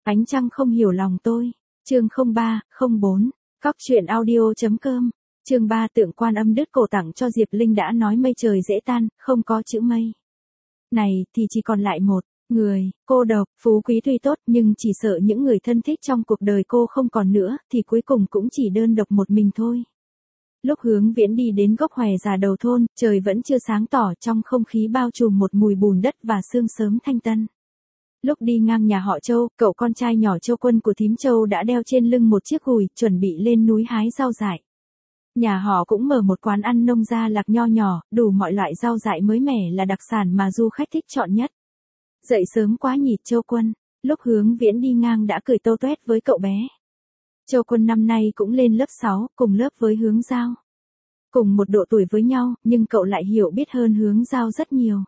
Ánh trăng không hiểu lòng tôi. Chương 03, 04. Cóc truyện audio.com. Chương 3 tượng Quan Âm đứt cổ tặng cho Diệp Linh đã nói mây trời dễ tan, không có chữ mây này thì chỉ còn lại một người, cô độc, phú quý tuy tốt nhưng chỉ sợ những người thân thích trong cuộc đời cô không còn nữa, thì cuối cùng cũng chỉ đơn độc một mình thôi. Lúc Hướng Viễn đi đến gốc hòe già đầu thôn, trời vẫn chưa sáng tỏ, trong không khí bao trùm một mùi bùn đất và sương sớm thanh tân. Lúc đi ngang nhà họ Châu, cậu con trai nhỏ Châu Quân của thím Châu đã đeo trên lưng một chiếc gùi, chuẩn bị lên núi hái rau dại. Nhà họ cũng mở một quán ăn nông gia lạc nho nhỏ, đủ mọi loại rau dại mới mẻ là đặc sản mà du khách thích chọn nhất. Dậy sớm quá nhỉ Châu Quân, lúc Hướng Viễn đi ngang đã cười tô toét với cậu bé. Châu Quân năm nay cũng lên lớp 6, cùng lớp với Hướng Giao. Cùng một độ tuổi với nhau, nhưng cậu lại hiểu biết hơn Hướng Giao rất nhiều.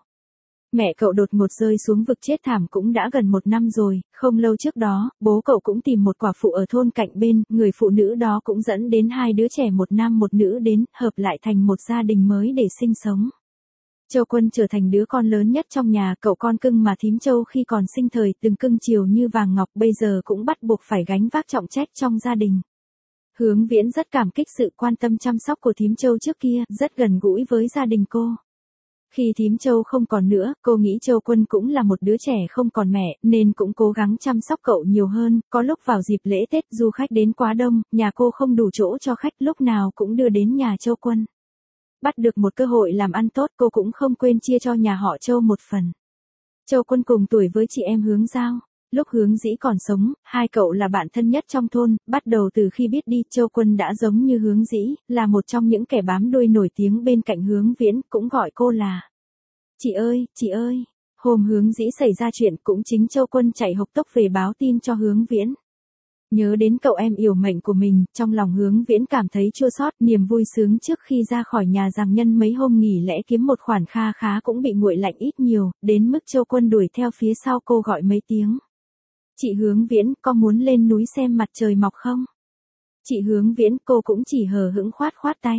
Mẹ cậu đột ngột rơi xuống vực chết thảm cũng đã gần 1 năm rồi, không lâu trước đó, bố cậu cũng tìm một quả phụ ở thôn cạnh bên, người phụ nữ đó cũng dẫn đến 2 đứa trẻ, một nam một nữ đến, hợp lại thành một gia đình mới để sinh sống. Châu Quân trở thành đứa con lớn nhất trong nhà, cậu con cưng mà thím Châu khi còn sinh thời từng cưng chiều như vàng ngọc bây giờ cũng bắt buộc phải gánh vác trọng trách trong gia đình. Hướng Viễn rất cảm kích sự quan tâm chăm sóc của thím Châu trước kia, rất gần gũi với gia đình cô. Khi thím Châu không còn nữa, cô nghĩ Châu Quân cũng là một đứa trẻ không còn mẹ, nên cũng cố gắng chăm sóc cậu nhiều hơn. Có lúc vào dịp lễ Tết du khách đến quá đông, nhà cô không đủ chỗ cho khách, lúc nào cũng đưa đến nhà Châu Quân. Bắt được một cơ hội làm ăn tốt, cô cũng không quên chia cho nhà họ Châu một phần. Châu Quân cùng tuổi với chị em Hướng Giao. Lúc Hướng Dĩ còn sống, hai cậu là bạn thân nhất trong thôn, bắt đầu từ khi biết đi, Châu Quân đã giống như Hướng Dĩ, là một trong những kẻ bám đuôi nổi tiếng bên cạnh Hướng Viễn, cũng gọi cô là chị ơi. Hôm Hướng Dĩ xảy ra chuyện cũng chính Châu Quân chạy hộc tốc về báo tin cho Hướng Viễn. Nhớ đến cậu em yểu mệnh của mình, trong lòng Hướng Viễn cảm thấy chua xót, niềm vui sướng trước khi ra khỏi nhà rằng nhân mấy hôm nghỉ lễ kiếm một khoản kha khá cũng bị nguội lạnh ít nhiều, đến mức Châu Quân đuổi theo phía sau cô gọi mấy tiếng. Chị Hướng Viễn, có muốn lên núi xem mặt trời mọc không? Chị Hướng Viễn, cô cũng chỉ hờ hững khoát tay.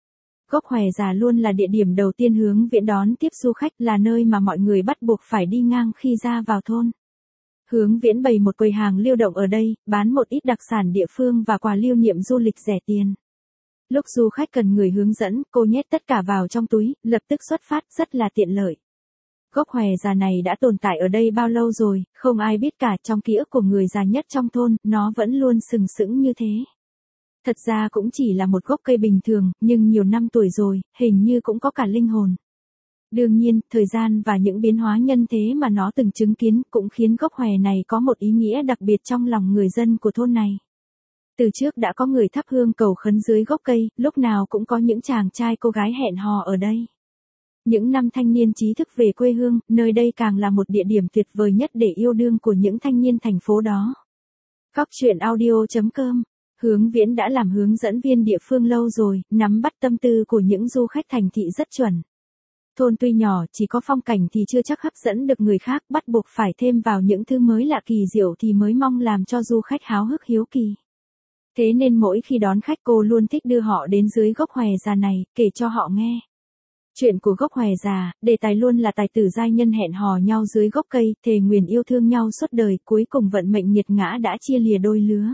Gốc hòe già luôn là địa điểm đầu tiên Hướng Viễn đón tiếp du khách, là nơi mà mọi người bắt buộc phải đi ngang khi ra vào thôn. Hướng Viễn bày một quầy hàng lưu động ở đây, bán một ít đặc sản địa phương và quà lưu niệm du lịch rẻ tiền. Lúc du khách cần người hướng dẫn, cô nhét tất cả vào trong túi, lập tức xuất phát, rất là tiện lợi. Gốc hòe già này đã tồn tại ở đây bao lâu rồi, không ai biết cả, trong ký ức của người già nhất trong thôn, nó vẫn luôn sừng sững như thế. Thật ra cũng chỉ là một gốc cây bình thường, nhưng nhiều năm tuổi rồi, hình như cũng có cả linh hồn. Đương nhiên, thời gian và những biến hóa nhân thế mà nó từng chứng kiến cũng khiến gốc hòe này có một ý nghĩa đặc biệt trong lòng người dân của thôn này. Từ trước đã có người thắp hương cầu khấn dưới gốc cây, lúc nào cũng có những chàng trai cô gái hẹn hò ở đây. Những năm thanh niên trí thức về quê hương, nơi đây càng là một địa điểm tuyệt vời nhất để yêu đương của những thanh niên thành phố đó. Cóc truyện audio.com. Hướng Viễn đã làm hướng dẫn viên địa phương lâu rồi, nắm bắt tâm tư của những du khách thành thị rất chuẩn. Thôn tuy nhỏ, chỉ có phong cảnh thì chưa chắc hấp dẫn được người khác, bắt buộc phải thêm vào những thứ mới lạ kỳ diệu thì mới mong làm cho du khách háo hức hiếu kỳ. Thế nên mỗi khi đón khách cô luôn thích đưa họ đến dưới gốc hòe già này, kể cho họ nghe chuyện của gốc hòe già, đề tài luôn là tài tử giai nhân hẹn hò nhau dưới gốc cây, thề nguyền yêu thương nhau suốt đời, cuối cùng vận mệnh nghiệt ngã đã chia lìa đôi lứa.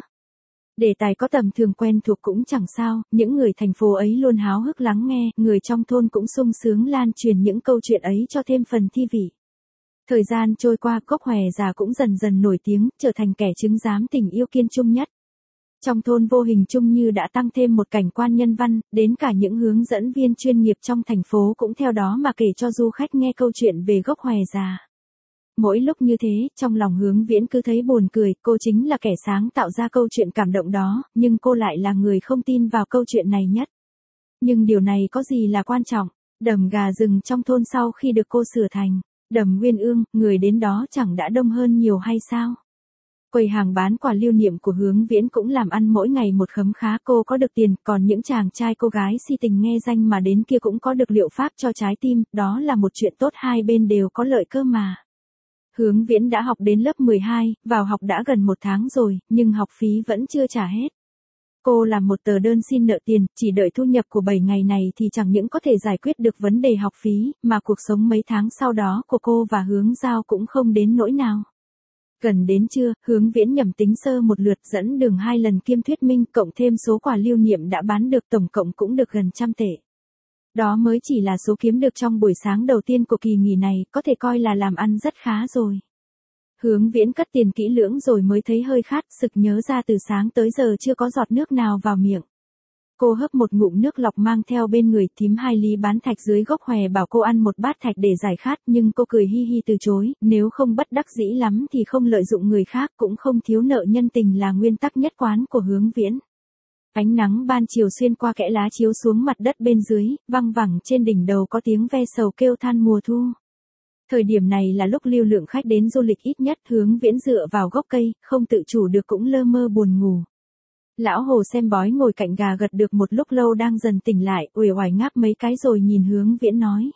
Đề tài có tầm thường quen thuộc cũng chẳng sao, những người thành phố ấy luôn háo hức lắng nghe, người trong thôn cũng sung sướng lan truyền những câu chuyện ấy cho thêm phần thi vị. Thời gian trôi qua, gốc hòe già cũng dần dần nổi tiếng, trở thành kẻ chứng giám tình yêu kiên trung nhất. Trong thôn vô hình chung như đã tăng thêm một cảnh quan nhân văn, đến cả những hướng dẫn viên chuyên nghiệp trong thành phố cũng theo đó mà kể cho du khách nghe câu chuyện về gốc hòe già. Mỗi lúc như thế, trong lòng Hướng Viễn cứ thấy buồn cười, cô chính là kẻ sáng tạo ra câu chuyện cảm động đó, nhưng cô lại là người không tin vào câu chuyện này nhất. Nhưng điều này có gì là quan trọng, đầm gà rừng trong thôn sau khi được cô sửa thành đầm uyên ương, người đến đó chẳng đã đông hơn nhiều hay sao? Quầy hàng bán quà lưu niệm của Hướng Viễn cũng làm ăn mỗi ngày một khấm khá, cô có được tiền, còn những chàng trai cô gái si tình nghe danh mà đến kia cũng có được liệu pháp cho trái tim, đó là một chuyện tốt, hai bên đều có lợi cơ mà. Hướng Viễn đã học đến lớp 12, vào học đã gần 1 tháng rồi, nhưng học phí vẫn chưa trả hết. Cô làm một tờ đơn xin nợ tiền, chỉ đợi thu nhập của 7 ngày này thì chẳng những có thể giải quyết được vấn đề học phí, mà cuộc sống mấy tháng sau đó của cô và Hướng Giao cũng không đến nỗi nào. Gần đến trưa, Hướng Viễn nhẩm tính sơ một lượt dẫn đường 2 lần kiêm thuyết minh cộng thêm số quà lưu niệm đã bán được tổng cộng cũng được gần 100 tệ. Đó mới chỉ là số kiếm được trong buổi sáng đầu tiên của kỳ nghỉ này, có thể coi là làm ăn rất khá rồi. Hướng Viễn cất tiền kỹ lưỡng rồi mới thấy hơi khát, sực nhớ ra từ sáng tới giờ chưa có giọt nước nào vào miệng. Cô hấp một ngụm nước lọc mang theo bên người, thím Hai Lý bán thạch dưới gốc hòe bảo cô ăn một bát thạch để giải khát, nhưng cô cười hi hi từ chối, nếu không bất đắc dĩ lắm thì không lợi dụng người khác, cũng không thiếu nợ nhân tình là nguyên tắc nhất quán của Hướng Viễn. Ánh nắng ban chiều xuyên qua kẽ lá chiếu xuống mặt đất bên dưới, văng vẳng trên đỉnh đầu có tiếng ve sầu kêu than mùa thu. Thời điểm này là lúc lưu lượng khách đến du lịch ít nhất, Hướng Viễn dựa vào gốc cây, không tự chủ được cũng lơ mơ buồn ngủ. Lão Hồ xem bói ngồi cạnh gà gật được một lúc lâu đang dần tỉnh lại, uể oải ngáp mấy cái rồi nhìn Hướng Viễn nói.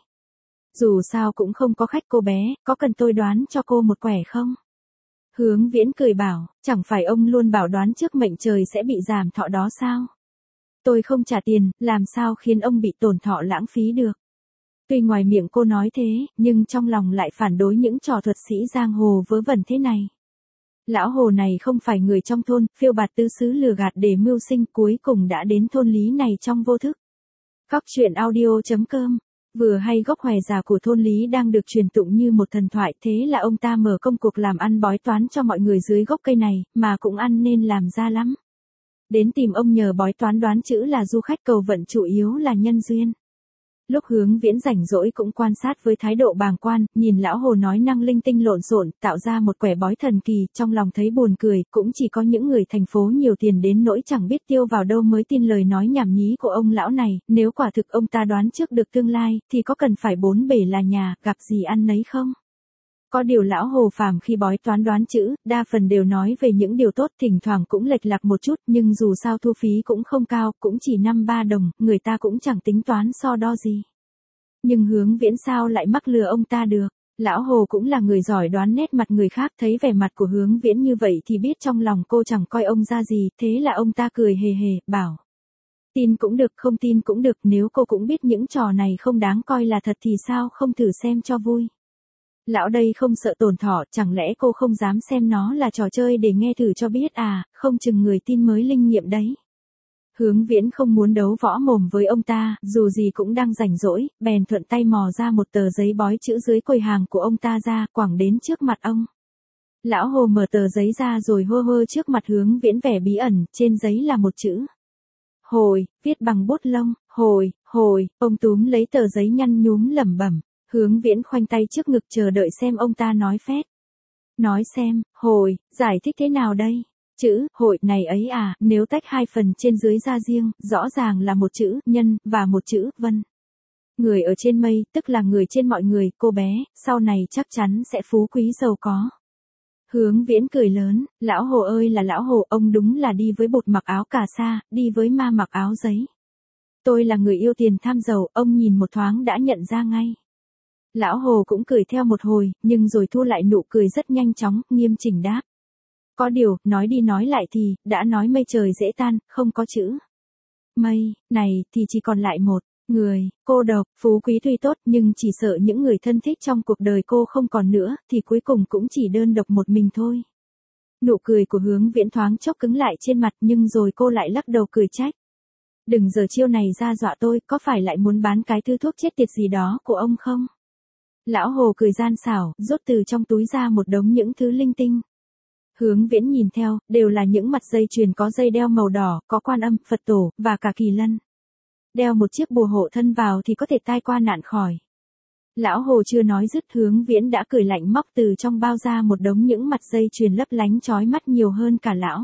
Dù sao cũng không có khách cô bé, có cần tôi đoán cho cô một quẻ không? Hướng Viễn cười bảo, chẳng phải ông luôn bảo đoán trước mệnh trời sẽ bị giảm thọ đó sao? Tôi không trả tiền, làm sao khiến ông bị tổn thọ lãng phí được? Tuy ngoài miệng cô nói thế, nhưng trong lòng lại phản đối những trò thuật sĩ giang hồ vớ vẩn thế này. Lão Hồ này không phải người trong thôn, phiêu bạt tứ xứ lừa gạt để mưu sinh, cuối cùng đã đến thôn Lý này trong vô thức. Cóc truyện audio.com. Vừa hay gốc hòe già của thôn Lý đang được truyền tụng như một thần thoại, thế là ông ta mở công cuộc làm ăn bói toán cho mọi người dưới gốc cây này, mà cũng ăn nên làm ra lắm. Đến tìm ông nhờ bói toán đoán chữ là du khách cầu vận, chủ yếu là nhân duyên. Lúc Hướng Viễn rảnh rỗi cũng quan sát với thái độ bàng quan, nhìn lão Hồ nói năng linh tinh lộn xộn, tạo ra một quẻ bói thần kỳ, trong lòng thấy buồn cười, cũng chỉ có những người thành phố nhiều tiền đến nỗi chẳng biết tiêu vào đâu mới tin lời nói nhảm nhí của ông lão này, nếu quả thực ông ta đoán trước được tương lai, thì có cần phải bốn bể là nhà, gặp gì ăn nấy không? Có điều lão Hồ phàm khi bói toán đoán chữ, đa phần đều nói về những điều tốt, thỉnh thoảng cũng lệch lạc một chút, nhưng dù sao thu phí cũng không cao, cũng chỉ 5-3 đồng, người ta cũng chẳng tính toán so đo gì. Nhưng Hướng Viễn sao lại mắc lừa ông ta được? Lão Hồ cũng là người giỏi đoán nét mặt người khác, thấy vẻ mặt của Hướng Viễn như vậy thì biết trong lòng cô chẳng coi ông ra gì, thế là ông ta cười hề hề, bảo. Tin cũng được, không tin cũng được, nếu cô cũng biết những trò này không đáng coi là thật thì sao không thử xem cho vui. Lão đây không sợ tổn thọ, chẳng lẽ cô không dám xem nó là trò chơi để nghe thử cho biết à, không chừng người tin mới linh nghiệm đấy. Hướng Viễn không muốn đấu võ mồm với ông ta, dù gì cũng đang rảnh rỗi, bèn thuận tay mò ra một tờ giấy bói chữ dưới quầy hàng của ông ta ra, quẳng đến trước mặt ông. Lão Hồ mở tờ giấy ra rồi hơ hơ trước mặt Hướng Viễn vẻ bí ẩn, trên giấy là một chữ. Hồi, viết bằng bút lông, hồi, ông túm lấy tờ giấy nhăn nhúm lẩm bẩm. Hướng Viễn khoanh tay trước ngực chờ đợi xem ông ta nói phét. Nói xem, hồi, giải thích thế nào đây? Chữ, hội này ấy à, nếu tách hai phần trên dưới ra riêng, rõ ràng là một chữ, nhân, và một chữ, vân. Người ở trên mây, tức là người trên mọi người, cô bé, sau này chắc chắn sẽ phú quý giàu có. Hướng Viễn cười lớn, lão Hồ ơi là lão Hồ, ông đúng là đi với bột mặc áo cà sa, đi với ma mặc áo giấy. Tôi là người yêu tiền tham giàu, ông nhìn một thoáng đã nhận ra ngay. Lão Hồ cũng cười theo một hồi, nhưng rồi thu lại nụ cười rất nhanh chóng, nghiêm chỉnh đáp. Có điều, nói đi nói lại thì, đã nói mây trời dễ tan, không có chữ mây, này, thì chỉ còn lại một người, cô độc, phú quý tuy tốt, nhưng chỉ sợ những người thân thích trong cuộc đời cô không còn nữa, thì cuối cùng cũng chỉ đơn độc một mình thôi. Nụ cười của Hướng Viễn thoáng chốc cứng lại trên mặt, nhưng rồi cô lại lắc đầu cười trách. Đừng giờ chiêu này ra dọa tôi, có phải lại muốn bán cái thứ thuốc chết tiệt gì đó của ông không? Lão Hồ cười gian xảo, rút từ trong túi ra một đống những thứ linh tinh. Hướng Viễn nhìn theo, đều là những mặt dây chuyền có dây đeo màu đỏ, có Quan Âm, Phật Tổ, và cả kỳ lân. Đeo một chiếc bùa hộ thân vào thì có thể tai qua nạn khỏi. Lão Hồ chưa nói dứt, Hướng Viễn đã cười lạnh móc từ trong bao ra một đống những mặt dây chuyền lấp lánh chói mắt nhiều hơn cả lão.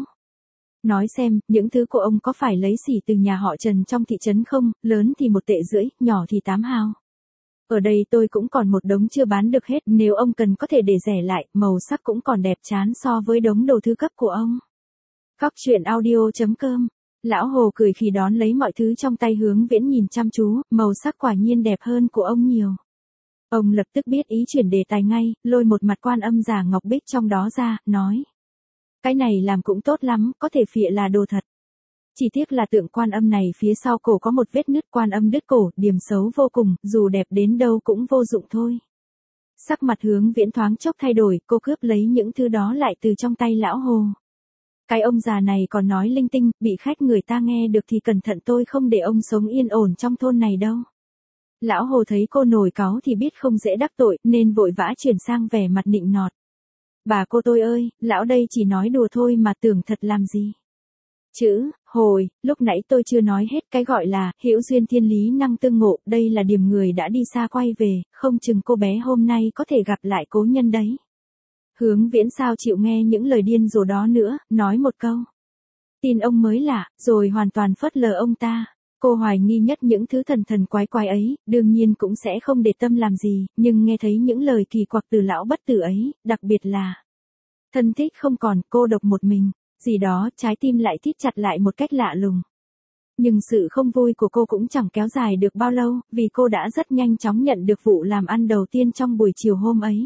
Nói xem, những thứ của ông có phải lấy xỉ từ nhà họ Trần trong thị trấn không, lớn thì 1,5 tệ, nhỏ thì 8 hào. Ở đây tôi cũng còn một đống chưa bán được hết, nếu ông cần có thể để rẻ lại, màu sắc cũng còn đẹp chán so với đống đồ thư cấp của ông. Cóc truyện audio.com. Lão Hồ cười khi đón lấy mọi thứ trong tay Hướng Viễn nhìn chăm chú, màu sắc quả nhiên đẹp hơn của ông nhiều. Ông lập tức biết ý chuyển đề tài ngay, lôi một mặt Quan Âm giả ngọc bích trong đó ra, nói. Cái này làm cũng tốt lắm, có thể phịa là đồ thật. Chỉ tiếc là tượng Quan Âm này phía sau cổ có một vết nứt, Quan Âm đứt cổ, điểm xấu vô cùng, dù đẹp đến đâu cũng vô dụng thôi. Sắc mặt Hướng Viễn thoáng chốc thay đổi, cô cướp lấy những thứ đó lại từ trong tay lão Hồ. Cái ông già này còn nói linh tinh, bị khách người ta nghe được thì cẩn thận tôi không để ông sống yên ổn trong thôn này đâu. Lão Hồ thấy cô nổi cáu thì biết không dễ đắc tội, nên vội vã chuyển sang vẻ mặt nịnh nọt. Bà cô tôi ơi, lão đây chỉ nói đùa thôi mà tưởng thật làm gì. Chữ, hồi, lúc nãy tôi chưa nói hết cái gọi là, hữu duyên thiên lý năng tương ngộ, đây là điểm người đã đi xa quay về, không chừng cô bé hôm nay có thể gặp lại cố nhân đấy. Hướng Viễn sao chịu nghe những lời điên rồ đó nữa, nói một câu. Tin ông mới lạ, rồi hoàn toàn phớt lờ ông ta. Cô hoài nghi nhất những thứ thần thần quái quái ấy, đương nhiên cũng sẽ không để tâm làm gì, nhưng nghe thấy những lời kỳ quặc từ lão bất tử ấy, đặc biệt là thân thích không còn, cô độc một mình, gì đó, trái tim lại thít chặt lại một cách lạ lùng. Nhưng sự không vui của cô cũng chẳng kéo dài được bao lâu, vì cô đã rất nhanh chóng nhận được vụ làm ăn đầu tiên trong buổi chiều hôm ấy.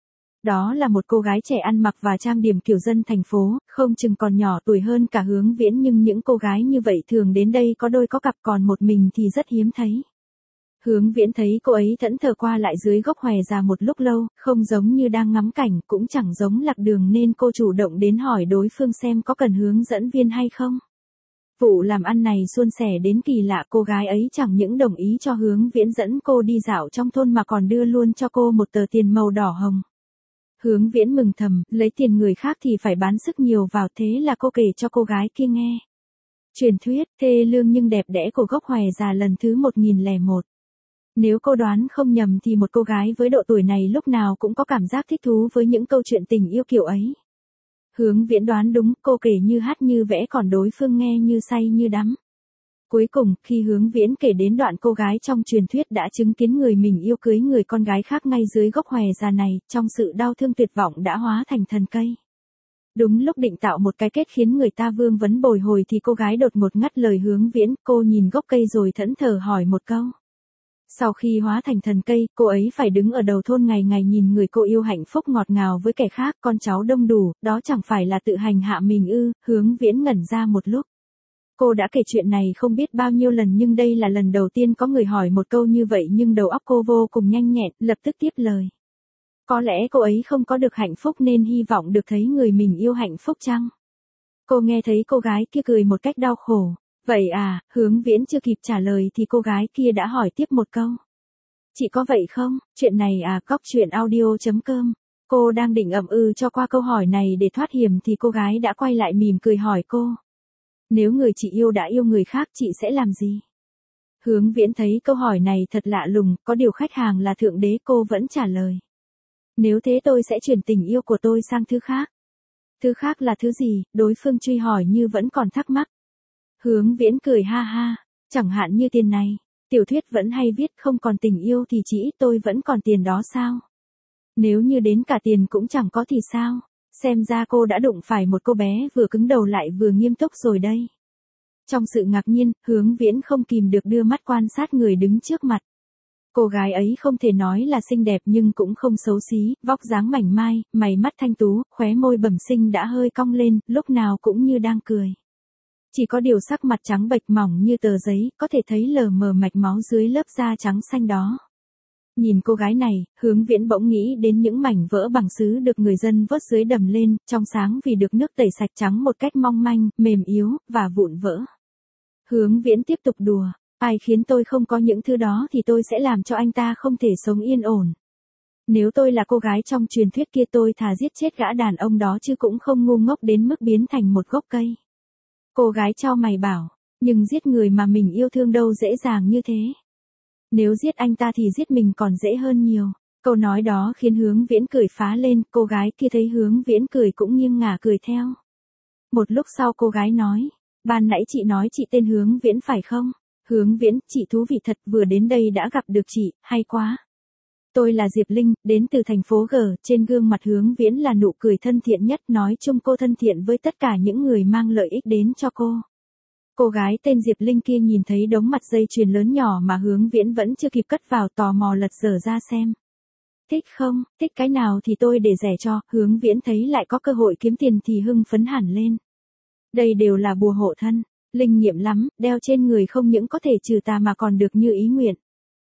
Đó là một cô gái trẻ ăn mặc và trang điểm kiểu dân thành phố, không chừng còn nhỏ tuổi hơn cả Hướng Viễn, nhưng những cô gái như vậy thường đến đây có đôi có cặp, còn một mình thì rất hiếm thấy. Hướng Viễn thấy cô ấy thẫn thờ qua lại dưới gốc hòe già một lúc lâu, không giống như đang ngắm cảnh, cũng chẳng giống lạc đường, nên cô chủ động đến hỏi đối phương xem có cần hướng dẫn viên hay không. Vụ làm ăn này suôn sẻ đến kỳ lạ, cô gái ấy chẳng những đồng ý cho Hướng Viễn dẫn cô đi dạo trong thôn mà còn đưa luôn cho cô một tờ tiền màu đỏ hồng. Hướng Viễn mừng thầm, lấy tiền người khác thì phải bán sức nhiều vào, thế là cô kể cho cô gái kia nghe. Truyền thuyết, thê lương nhưng đẹp đẽ của gốc hòe già lần thứ 1001. Nếu cô đoán không nhầm thì một cô gái với độ tuổi này lúc nào cũng có cảm giác thích thú với những câu chuyện tình yêu kiểu ấy. Hướng Viễn đoán đúng, cô kể như hát như vẽ, còn đối phương nghe như say như đắm. Cuối cùng, khi Hướng Viễn kể đến đoạn cô gái trong truyền thuyết đã chứng kiến người mình yêu cưới người con gái khác ngay dưới gốc hòe già này, trong sự đau thương tuyệt vọng đã hóa thành thần cây. Đúng lúc định tạo một cái kết khiến người ta vương vấn bồi hồi thì cô gái đột ngột ngắt lời Hướng Viễn, cô nhìn gốc cây rồi thẫn thờ hỏi một câu. Sau khi hóa thành thần cây, cô ấy phải đứng ở đầu thôn ngày ngày nhìn người cô yêu hạnh phúc ngọt ngào với kẻ khác, con cháu đông đủ, đó chẳng phải là tự hành hạ mình ư? Hướng Viễn ngẩn ra một lúc. Cô đã kể chuyện này không biết bao nhiêu lần, nhưng đây là lần đầu tiên có người hỏi một câu như vậy, nhưng đầu óc cô vô cùng nhanh nhẹn, lập tức tiếp lời. Có lẽ cô ấy không có được hạnh phúc nên hy vọng được thấy người mình yêu hạnh phúc chăng? Cô nghe thấy cô gái kia cười một cách đau khổ. Vậy à? Hướng Viễn chưa kịp trả lời thì cô gái kia đã hỏi tiếp một câu. Chị có vậy không? Chuyện này à? Cóc truyện audio.com. Cô đang định ậm ừ cho qua câu hỏi này để thoát hiểm thì cô gái đã quay lại mỉm cười hỏi cô. Nếu người chị yêu đã yêu người khác, chị sẽ làm gì? Hướng Viễn thấy câu hỏi này thật lạ lùng, có điều khách hàng là thượng đế, cô vẫn trả lời. Nếu thế tôi sẽ chuyển tình yêu của tôi sang thứ khác. Thứ khác là thứ gì? Đối phương truy hỏi như vẫn còn thắc mắc. Hướng Viễn cười ha ha, chẳng hạn như tiền này. Tiểu thuyết vẫn hay viết không còn tình yêu thì chỉ ít tôi vẫn còn tiền đó sao? Nếu như đến cả tiền cũng chẳng có thì sao? Xem ra cô đã đụng phải một cô bé vừa cứng đầu lại vừa nghiêm túc rồi đây. Trong sự ngạc nhiên, Hướng Viễn không kìm được đưa mắt quan sát người đứng trước mặt. Cô gái ấy không thể nói là xinh đẹp nhưng cũng không xấu xí, vóc dáng mảnh mai, mày mắt thanh tú, khóe môi bẩm sinh đã hơi cong lên, lúc nào cũng như đang cười. Chỉ có điều sắc mặt trắng bệch mỏng như tờ giấy, có thể thấy lờ mờ mạch máu dưới lớp da trắng xanh đó. Nhìn cô gái này, Hướng Viễn bỗng nghĩ đến những mảnh vỡ bằng sứ được người dân vớt dưới đầm lên, trong sáng vì được nước tẩy sạch trắng một cách mong manh, mềm yếu, và vụn vỡ. Hướng Viễn tiếp tục đùa, ai khiến tôi không có những thứ đó thì tôi sẽ làm cho anh ta không thể sống yên ổn. Nếu tôi là cô gái trong truyền thuyết kia tôi thà giết chết gã đàn ông đó chứ cũng không ngu ngốc đến mức biến thành một gốc cây. Cô gái chau mày bảo, nhưng giết người mà mình yêu thương đâu dễ dàng như thế. Nếu giết anh ta thì giết mình còn dễ hơn nhiều. Câu nói đó khiến Hướng Viễn cười phá lên, cô gái kia thấy Hướng Viễn cười cũng nghiêng ngả cười theo. Một lúc sau cô gái nói, ban nãy chị nói chị tên Hướng Viễn phải không? Hướng Viễn, chị thú vị thật, vừa đến đây đã gặp được chị, hay quá. Tôi là Diệp Linh, đến từ thành phố G, trên gương mặt Hướng Viễn là nụ cười thân thiện nhất, nói chung cô thân thiện với tất cả những người mang lợi ích đến cho cô. Cô gái tên Diệp Linh kia nhìn thấy đống mặt dây chuyền lớn nhỏ mà Hướng Viễn vẫn chưa kịp cất vào, tò mò lật dở ra xem. Thích không? Thích cái nào thì tôi để rẻ cho. Hướng Viễn thấy lại có cơ hội kiếm tiền thì hưng phấn hẳn lên. Đây đều là bùa hộ thân, linh nghiệm lắm, đeo trên người không những có thể trừ tà mà còn được như ý nguyện.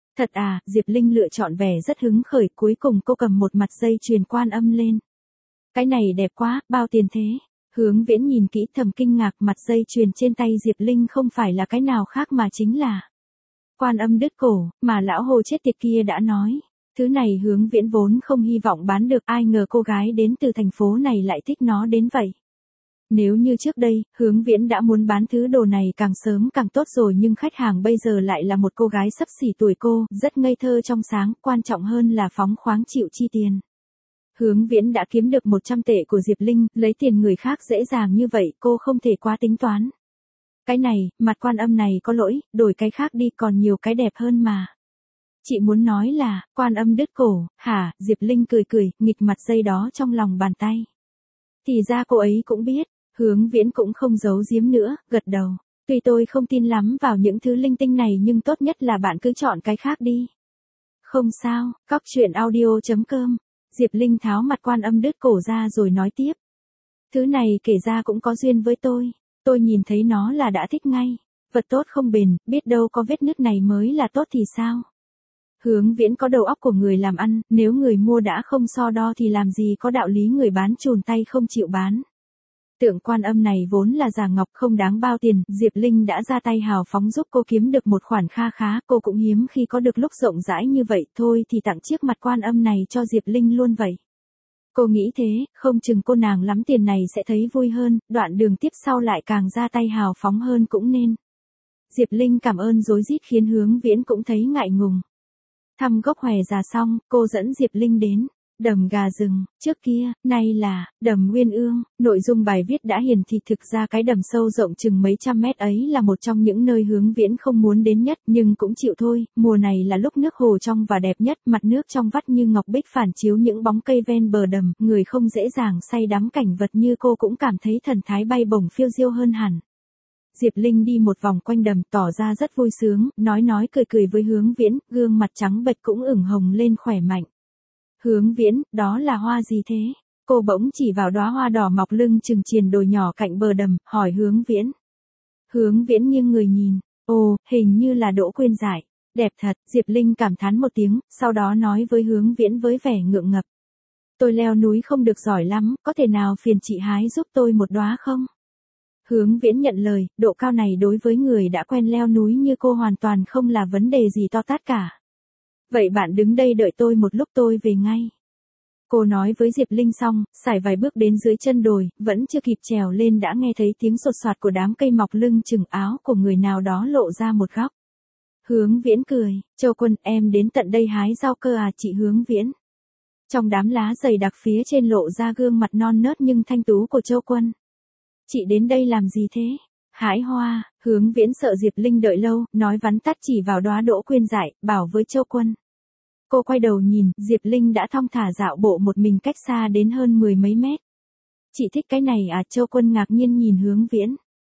Thật à, Diệp Linh lựa chọn vẻ rất hứng khởi, cuối cùng cô cầm một mặt dây chuyền quan âm lên. Cái này đẹp quá, bao tiền thế? Hướng Viễn nhìn kỹ thầm kinh ngạc, mặt dây chuyền trên tay Diệp Linh không phải là cái nào khác mà chính là quan âm đứt cổ, mà lão hồ chết tiệt kia đã nói. Thứ này Hướng Viễn vốn không hy vọng bán được, ai ngờ cô gái đến từ thành phố này lại thích nó đến vậy. Nếu như trước đây, Hướng Viễn đã muốn bán thứ đồ này càng sớm càng tốt rồi, nhưng khách hàng bây giờ lại là một cô gái xấp xỉ tuổi cô, rất ngây thơ trong sáng, quan trọng hơn là phóng khoáng chịu chi tiền. Hướng Viễn đã kiếm được 100 tệ của Diệp Linh, lấy tiền người khác dễ dàng như vậy, cô không thể quá tính toán. Cái này, mặt quan âm này có lỗi, đổi cái khác đi, còn nhiều cái đẹp hơn mà. Chị muốn nói là, quan âm đứt cổ, hả? Diệp Linh cười cười, nghịch mặt dây đó trong lòng bàn tay. Thì ra cô ấy cũng biết. Hướng Viễn cũng không giấu giếm nữa, gật đầu. Tuy tôi không tin lắm vào những thứ linh tinh này nhưng tốt nhất là bạn cứ chọn cái khác đi. Không sao, cóc truyện audio.com. Diệp Linh tháo mặt quan âm đứt cổ ra rồi nói tiếp. Thứ này kể ra cũng có duyên với tôi. Tôi nhìn thấy nó là đã thích ngay. Vật tốt không bền, biết đâu có vết nứt này mới là tốt thì sao? Hướng Viễn có đầu óc của người làm ăn, nếu người mua đã không so đo thì làm gì có đạo lý người bán chùn tay không chịu bán. Tượng quan âm này vốn là giả ngọc không đáng bao tiền, Diệp Linh đã ra tay hào phóng giúp cô kiếm được một khoản kha khá, cô cũng hiếm khi có được lúc rộng rãi như vậy, thôi thì tặng chiếc mặt quan âm này cho Diệp Linh luôn vậy. Cô nghĩ thế, không chừng cô nàng lắm tiền này sẽ thấy vui hơn, đoạn đường tiếp sau lại càng ra tay hào phóng hơn cũng nên. Diệp Linh cảm ơn rối rít khiến Hướng Viễn cũng thấy ngại ngùng. Thăm gốc hòe già xong, cô dẫn Diệp Linh đến đầm gà rừng, trước kia, nay là đầm Nguyên Ương. Nội dung bài viết đã hiển thị thực ra cái đầm sâu rộng chừng mấy trăm mét ấy là một trong những nơi Hướng Viễn không muốn đến nhất, nhưng cũng chịu thôi. Mùa này là lúc nước hồ trong và đẹp nhất, mặt nước trong vắt như ngọc bích phản chiếu những bóng cây ven bờ đầm, người không dễ dàng say đắm cảnh vật như cô cũng cảm thấy thần thái bay bổng phiêu diêu hơn hẳn. Diệp Linh đi một vòng quanh đầm tỏ ra rất vui sướng, nói cười với Hướng Viễn, gương mặt trắng bệch cũng ửng hồng lên khỏe mạnh. Hướng Viễn, đó là hoa gì thế? Cô bỗng chỉ vào đóa hoa đỏ mọc lưng chừng triền đồi nhỏ cạnh bờ đầm, hỏi Hướng Viễn. Hướng Viễn nghiêng người nhìn, ồ, hình như là đỗ quyên dại, đẹp thật. Diệp Linh cảm thán một tiếng, sau đó nói với Hướng Viễn với vẻ ngượng ngập. Tôi leo núi không được giỏi lắm, có thể nào phiền chị hái giúp tôi một đóa không? Hướng Viễn nhận lời, độ cao này đối với người đã quen leo núi như cô hoàn toàn không là vấn đề gì to tát cả. Vậy bạn đứng đây đợi tôi một lúc, tôi về ngay. Cô nói với Diệp Linh xong, sải vài bước đến dưới chân đồi, vẫn chưa kịp trèo lên đã nghe thấy tiếng sột soạt của đám cây mọc lưng chừng áo của người nào đó lộ ra một góc. Hướng Viễn cười, Châu Quân, em đến tận đây hái rau cơ à chị Hướng Viễn? Trong đám lá dày đặc phía trên lộ ra gương mặt non nớt nhưng thanh tú của Châu Quân. Chị đến đây làm gì thế? Hái hoa. Hướng Viễn sợ Diệp Linh đợi lâu, nói vắn tắt chỉ vào đóa đỗ quyên dại, bảo với Châu Quân. Cô quay đầu nhìn, Diệp Linh đã thong thả dạo bộ một mình cách xa đến hơn 10 mấy mét. Chị thích cái này à? Châu Quân ngạc nhiên nhìn Hướng Viễn.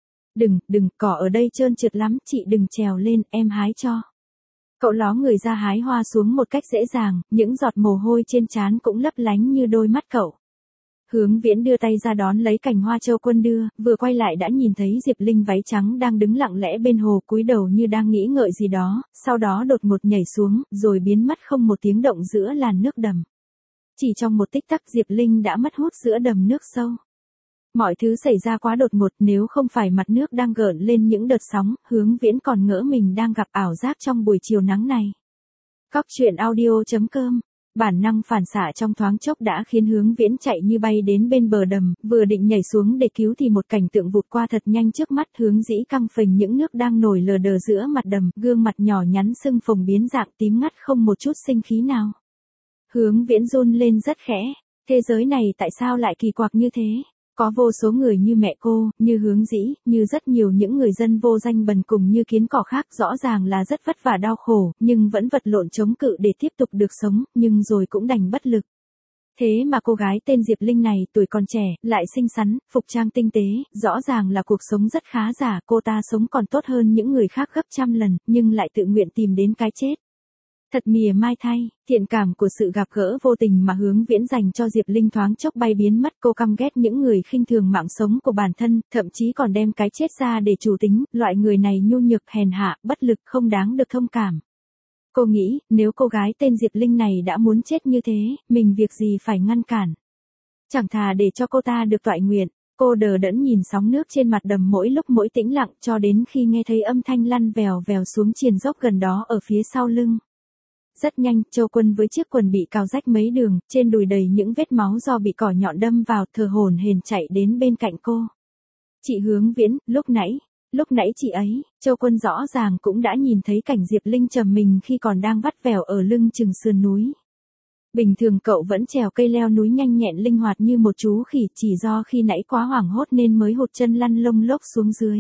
Đừng, cỏ ở đây trơn trượt lắm, chị đừng trèo lên, em hái cho. Cậu ló người ra hái hoa xuống một cách dễ dàng, những giọt mồ hôi trên trán cũng lấp lánh như đôi mắt cậu. Hướng Viễn đưa tay ra đón lấy cành hoa Châu Quân đưa, vừa quay lại đã nhìn thấy Diệp Linh váy trắng đang đứng lặng lẽ bên hồ, cúi đầu như đang nghĩ ngợi gì đó, sau đó đột ngột nhảy xuống, rồi biến mất không một tiếng động giữa làn nước đầm. Chỉ trong một tích tắc Diệp Linh đã mất hút giữa đầm nước sâu. Mọi thứ xảy ra quá đột ngột, nếu không phải mặt nước đang gợn lên những đợt sóng, Hướng Viễn còn ngỡ mình đang gặp ảo giác trong buổi chiều nắng này. Cóc truyện audio.com. Bản năng phản xạ trong thoáng chốc đã khiến Hướng Viễn chạy như bay đến bên bờ đầm, vừa định nhảy xuống để cứu thì một cảnh tượng vụt qua thật nhanh trước mắt. Hướng Dĩ căng phình những nước đang nổi lờ đờ giữa mặt đầm, gương mặt nhỏ nhắn sưng phồng biến dạng tím ngắt không một chút sinh khí nào. Hướng Viễn run lên rất khẽ, thế giới này tại sao lại kỳ quặc như thế? Có vô số người như mẹ cô, như Hướng Dĩ, như rất nhiều những người dân vô danh bần cùng như kiến cỏ khác, rõ ràng là rất vất vả đau khổ, nhưng vẫn vật lộn chống cự để tiếp tục được sống, nhưng rồi cũng đành bất lực. Thế mà cô gái tên Diệp Linh này tuổi còn trẻ, lại xinh xắn, phục trang tinh tế, rõ ràng là cuộc sống rất khá giả, cô ta sống còn tốt hơn những người khác gấp trăm lần, nhưng lại tự nguyện tìm đến cái chết. Thật mỉa mai thay, thiện cảm của sự gặp gỡ vô tình mà Hướng Viễn dành cho Diệp Linh thoáng chốc bay biến mất. Cô căm ghét những người khinh thường mạng sống của bản thân, thậm chí còn đem cái chết ra để chủ tính, loại người này nhu nhược hèn hạ, bất lực không đáng được thông cảm. Cô nghĩ, nếu cô gái tên Diệp Linh này đã muốn chết như thế, mình việc gì phải ngăn cản. Chẳng thà để cho cô ta được toại nguyện. Cô đờ đẫn nhìn sóng nước trên mặt đầm mỗi lúc mỗi tĩnh lặng cho đến khi nghe thấy âm thanh lăn vèo vèo xuống triền dốc gần đó ở phía sau lưng. Rất nhanh, Châu Quân với chiếc quần bị cào rách mấy đường, trên đùi đầy những vết máu do bị cỏ nhọn đâm vào, thở hổn hển chạy đến bên cạnh cô. Chị Hướng Viễn, lúc nãy chị ấy, Châu Quân rõ ràng cũng đã nhìn thấy cảnh Diệp Linh trầm mình khi còn đang vắt vẻo ở lưng chừng sườn núi. Bình thường cậu vẫn trèo cây leo núi nhanh nhẹn linh hoạt như một chú khỉ, chỉ do khi nãy quá hoảng hốt nên mới hụt chân lăn lông lốc xuống dưới.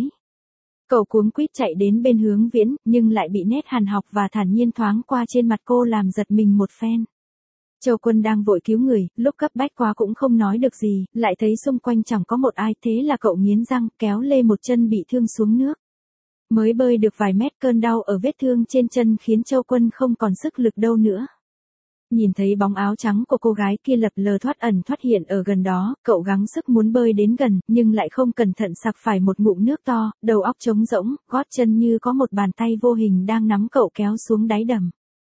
Cậu cuống quýt chạy đến bên Hướng Viễn, nhưng lại bị nét hàn học và thản nhiên thoáng qua trên mặt cô làm giật mình một phen. Châu Quân đang vội cứu người, lúc cấp bách quá cũng không nói được gì, lại thấy xung quanh chẳng có một ai, thế là cậu nghiến răng kéo lê một chân bị thương xuống nước. Mới bơi được vài mét, cơn đau ở vết thương trên chân khiến Châu Quân không còn sức lực đâu nữa. Nhìn thấy bóng áo trắng của cô gái kia lập lờ thoát ẩn thoát hiện ở gần đó, cậu gắng sức muốn bơi đến gần, nhưng lại không cẩn thận sặc phải một ngụm nước to, đầu óc trống rỗng, gót chân như có một bàn tay vô hình đang nắm cậu kéo xuống đáy đầm.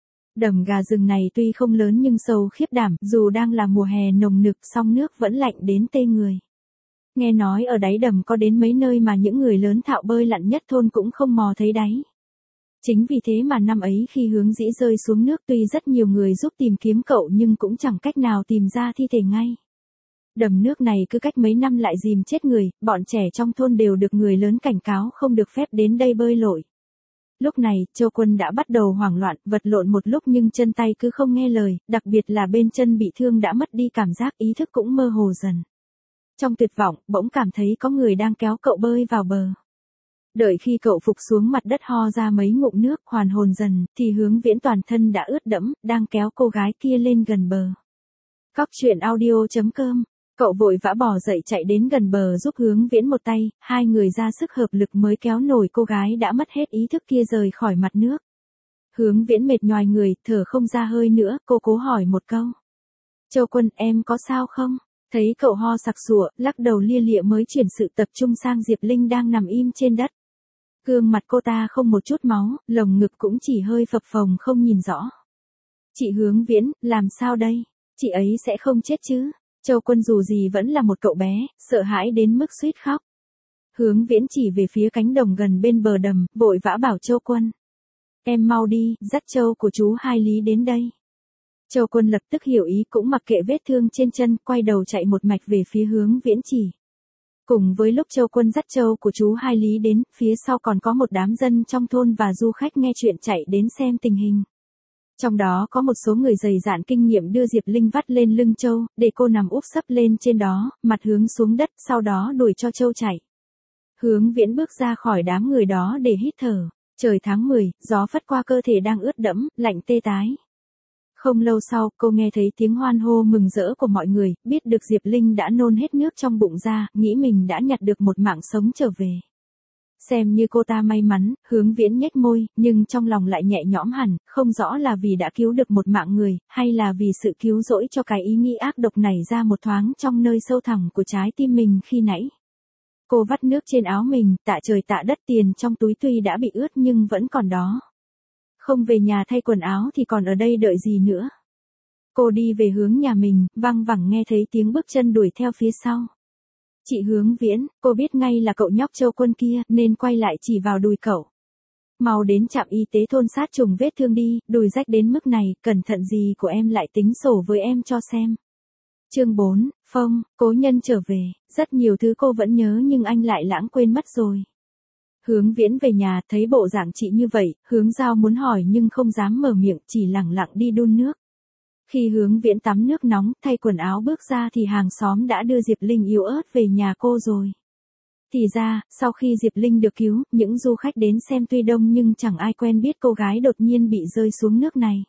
Đầm Gà Rừng này tuy không lớn nhưng sâu khiếp đảm, dù đang là mùa hè nồng nực song nước vẫn lạnh đến tê người. Nghe nói ở đáy đầm có đến mấy nơi mà những người lớn thạo bơi lặn nhất thôn cũng không mò thấy đáy. Chính vì thế mà năm ấy khi Hướng Dĩ rơi xuống nước tuy rất nhiều người giúp tìm kiếm cậu nhưng cũng chẳng cách nào tìm ra thi thể ngay. Đầm nước này cứ cách mấy năm lại dìm chết người, bọn trẻ trong thôn đều được người lớn cảnh cáo không được phép đến đây bơi lội. Lúc này, Châu Quân đã bắt đầu hoảng loạn, vật lộn một lúc nhưng chân tay cứ không nghe lời, đặc biệt là bên chân bị thương đã mất đi cảm giác, ý thức cũng mơ hồ dần. Trong tuyệt vọng, bỗng cảm thấy có người đang kéo cậu bơi vào bờ. Đợi khi cậu phục xuống mặt đất ho ra mấy ngụm nước, hoàn hồn dần, thì Hướng Viễn toàn thân đã ướt đẫm, đang kéo cô gái kia lên gần bờ. Cóc truyện audio.com. Cậu vội vã bò dậy chạy đến gần bờ giúp Hướng Viễn một tay, hai người ra sức hợp lực mới kéo nổi cô gái đã mất hết ý thức kia rời khỏi mặt nước. Hướng Viễn mệt nhoài người, thở không ra hơi nữa, cô cố hỏi một câu. Châu Quân, em có sao không? Thấy cậu ho sặc sụa, lắc đầu lia lịa mới chuyển sự tập trung sang Diệp Linh đang nằm im trên đất. Gương mặt cô ta không một chút máu, lồng ngực cũng chỉ hơi phập phồng không nhìn rõ. Chị Hướng Viễn, làm sao đây? Chị ấy sẽ không chết chứ? Châu Quân dù gì vẫn là một cậu bé, sợ hãi đến mức suýt khóc. Hướng Viễn chỉ về phía cánh đồng gần bên bờ đầm, vội vã bảo Châu Quân. Em mau đi, dắt Châu của chú Hai Lý đến đây. Châu Quân lập tức hiểu ý cũng mặc kệ vết thương trên chân, quay đầu chạy một mạch về phía Hướng Viễn chỉ. Cùng với lúc Châu Quân dắt Châu của chú Hai Lý đến, phía sau còn có một đám dân trong thôn và du khách nghe chuyện chạy đến xem tình hình. Trong đó có một số người dày dạn kinh nghiệm đưa Diệp Linh vắt lên lưng Châu, để cô nằm úp sấp lên trên đó, mặt hướng xuống đất, sau đó đuổi cho Châu chạy. Hướng Viễn bước ra khỏi đám người đó để hít thở. Trời tháng 10, gió phất qua cơ thể đang ướt đẫm, lạnh tê tái. Không lâu sau, cô nghe thấy tiếng hoan hô mừng rỡ của mọi người, biết được Diệp Linh đã nôn hết nước trong bụng ra, nghĩ mình đã nhặt được một mạng sống trở về. Xem như cô ta may mắn, Hướng Viễn nhếch môi, nhưng trong lòng lại nhẹ nhõm hẳn, không rõ là vì đã cứu được một mạng người, hay là vì sự cứu rỗi cho cái ý nghĩ ác độc nảy ra một thoáng trong nơi sâu thẳm của trái tim mình khi nãy. Cô vắt nước trên áo mình, tạ trời tạ đất, tiền trong túi tuy đã bị ướt nhưng vẫn còn đó. Không về nhà thay quần áo thì còn ở đây đợi gì nữa. Cô đi về hướng nhà mình, văng vẳng nghe thấy tiếng bước chân đuổi theo phía sau. Chị Hướng Viễn, cô biết ngay là cậu nhóc Châu Quân kia, nên quay lại chỉ vào đùi cậu. Mau đến trạm y tế thôn sát trùng vết thương đi, đùi rách đến mức này, cẩn thận gì của em lại tính sổ với em cho xem. Chương 4, Phong, cố nhân trở về, rất nhiều thứ cô vẫn nhớ nhưng anh lại lãng quên mất rồi. Hướng Viễn về nhà, thấy bộ dạng chị như vậy, Hướng Giao muốn hỏi nhưng không dám mở miệng, chỉ lẳng lặng đi đun nước. Khi Hướng Viễn tắm nước nóng, thay quần áo bước ra thì hàng xóm đã đưa Diệp Linh yếu ớt về nhà cô rồi. Thì ra, sau khi Diệp Linh được cứu, những du khách đến xem tuy đông nhưng chẳng ai quen biết cô gái đột nhiên bị rơi xuống nước này.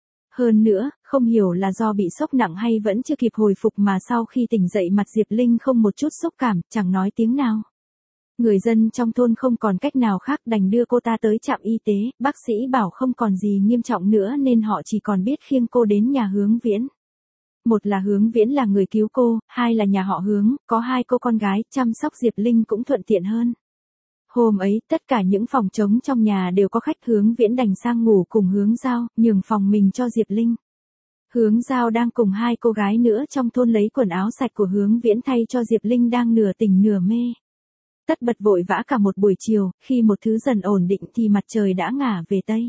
Hơn nữa, không hiểu là do bị sốc nặng hay vẫn chưa kịp hồi phục mà sau khi tỉnh dậy mặt Diệp Linh không một chút xúc cảm, chẳng nói tiếng nào. Người dân trong thôn không còn cách nào khác đành đưa cô ta tới trạm y tế, bác sĩ bảo không còn gì nghiêm trọng nữa nên họ chỉ còn biết khiêng cô đến nhà Hướng Viễn. Một là Hướng Viễn là người cứu cô, hai là nhà họ Hướng, có hai cô con gái, chăm sóc Diệp Linh cũng thuận tiện hơn. Hôm ấy, tất cả những phòng trống trong nhà đều có khách, Hướng Viễn đành sang ngủ cùng Hướng Giao, nhường phòng mình cho Diệp Linh. Hướng Giao đang cùng hai cô gái nữa trong thôn lấy quần áo sạch của Hướng Viễn thay cho Diệp Linh đang nửa tỉnh nửa mê. Tất bật vội vã cả một buổi chiều, khi một thứ dần ổn định thì mặt trời đã ngả về Tây.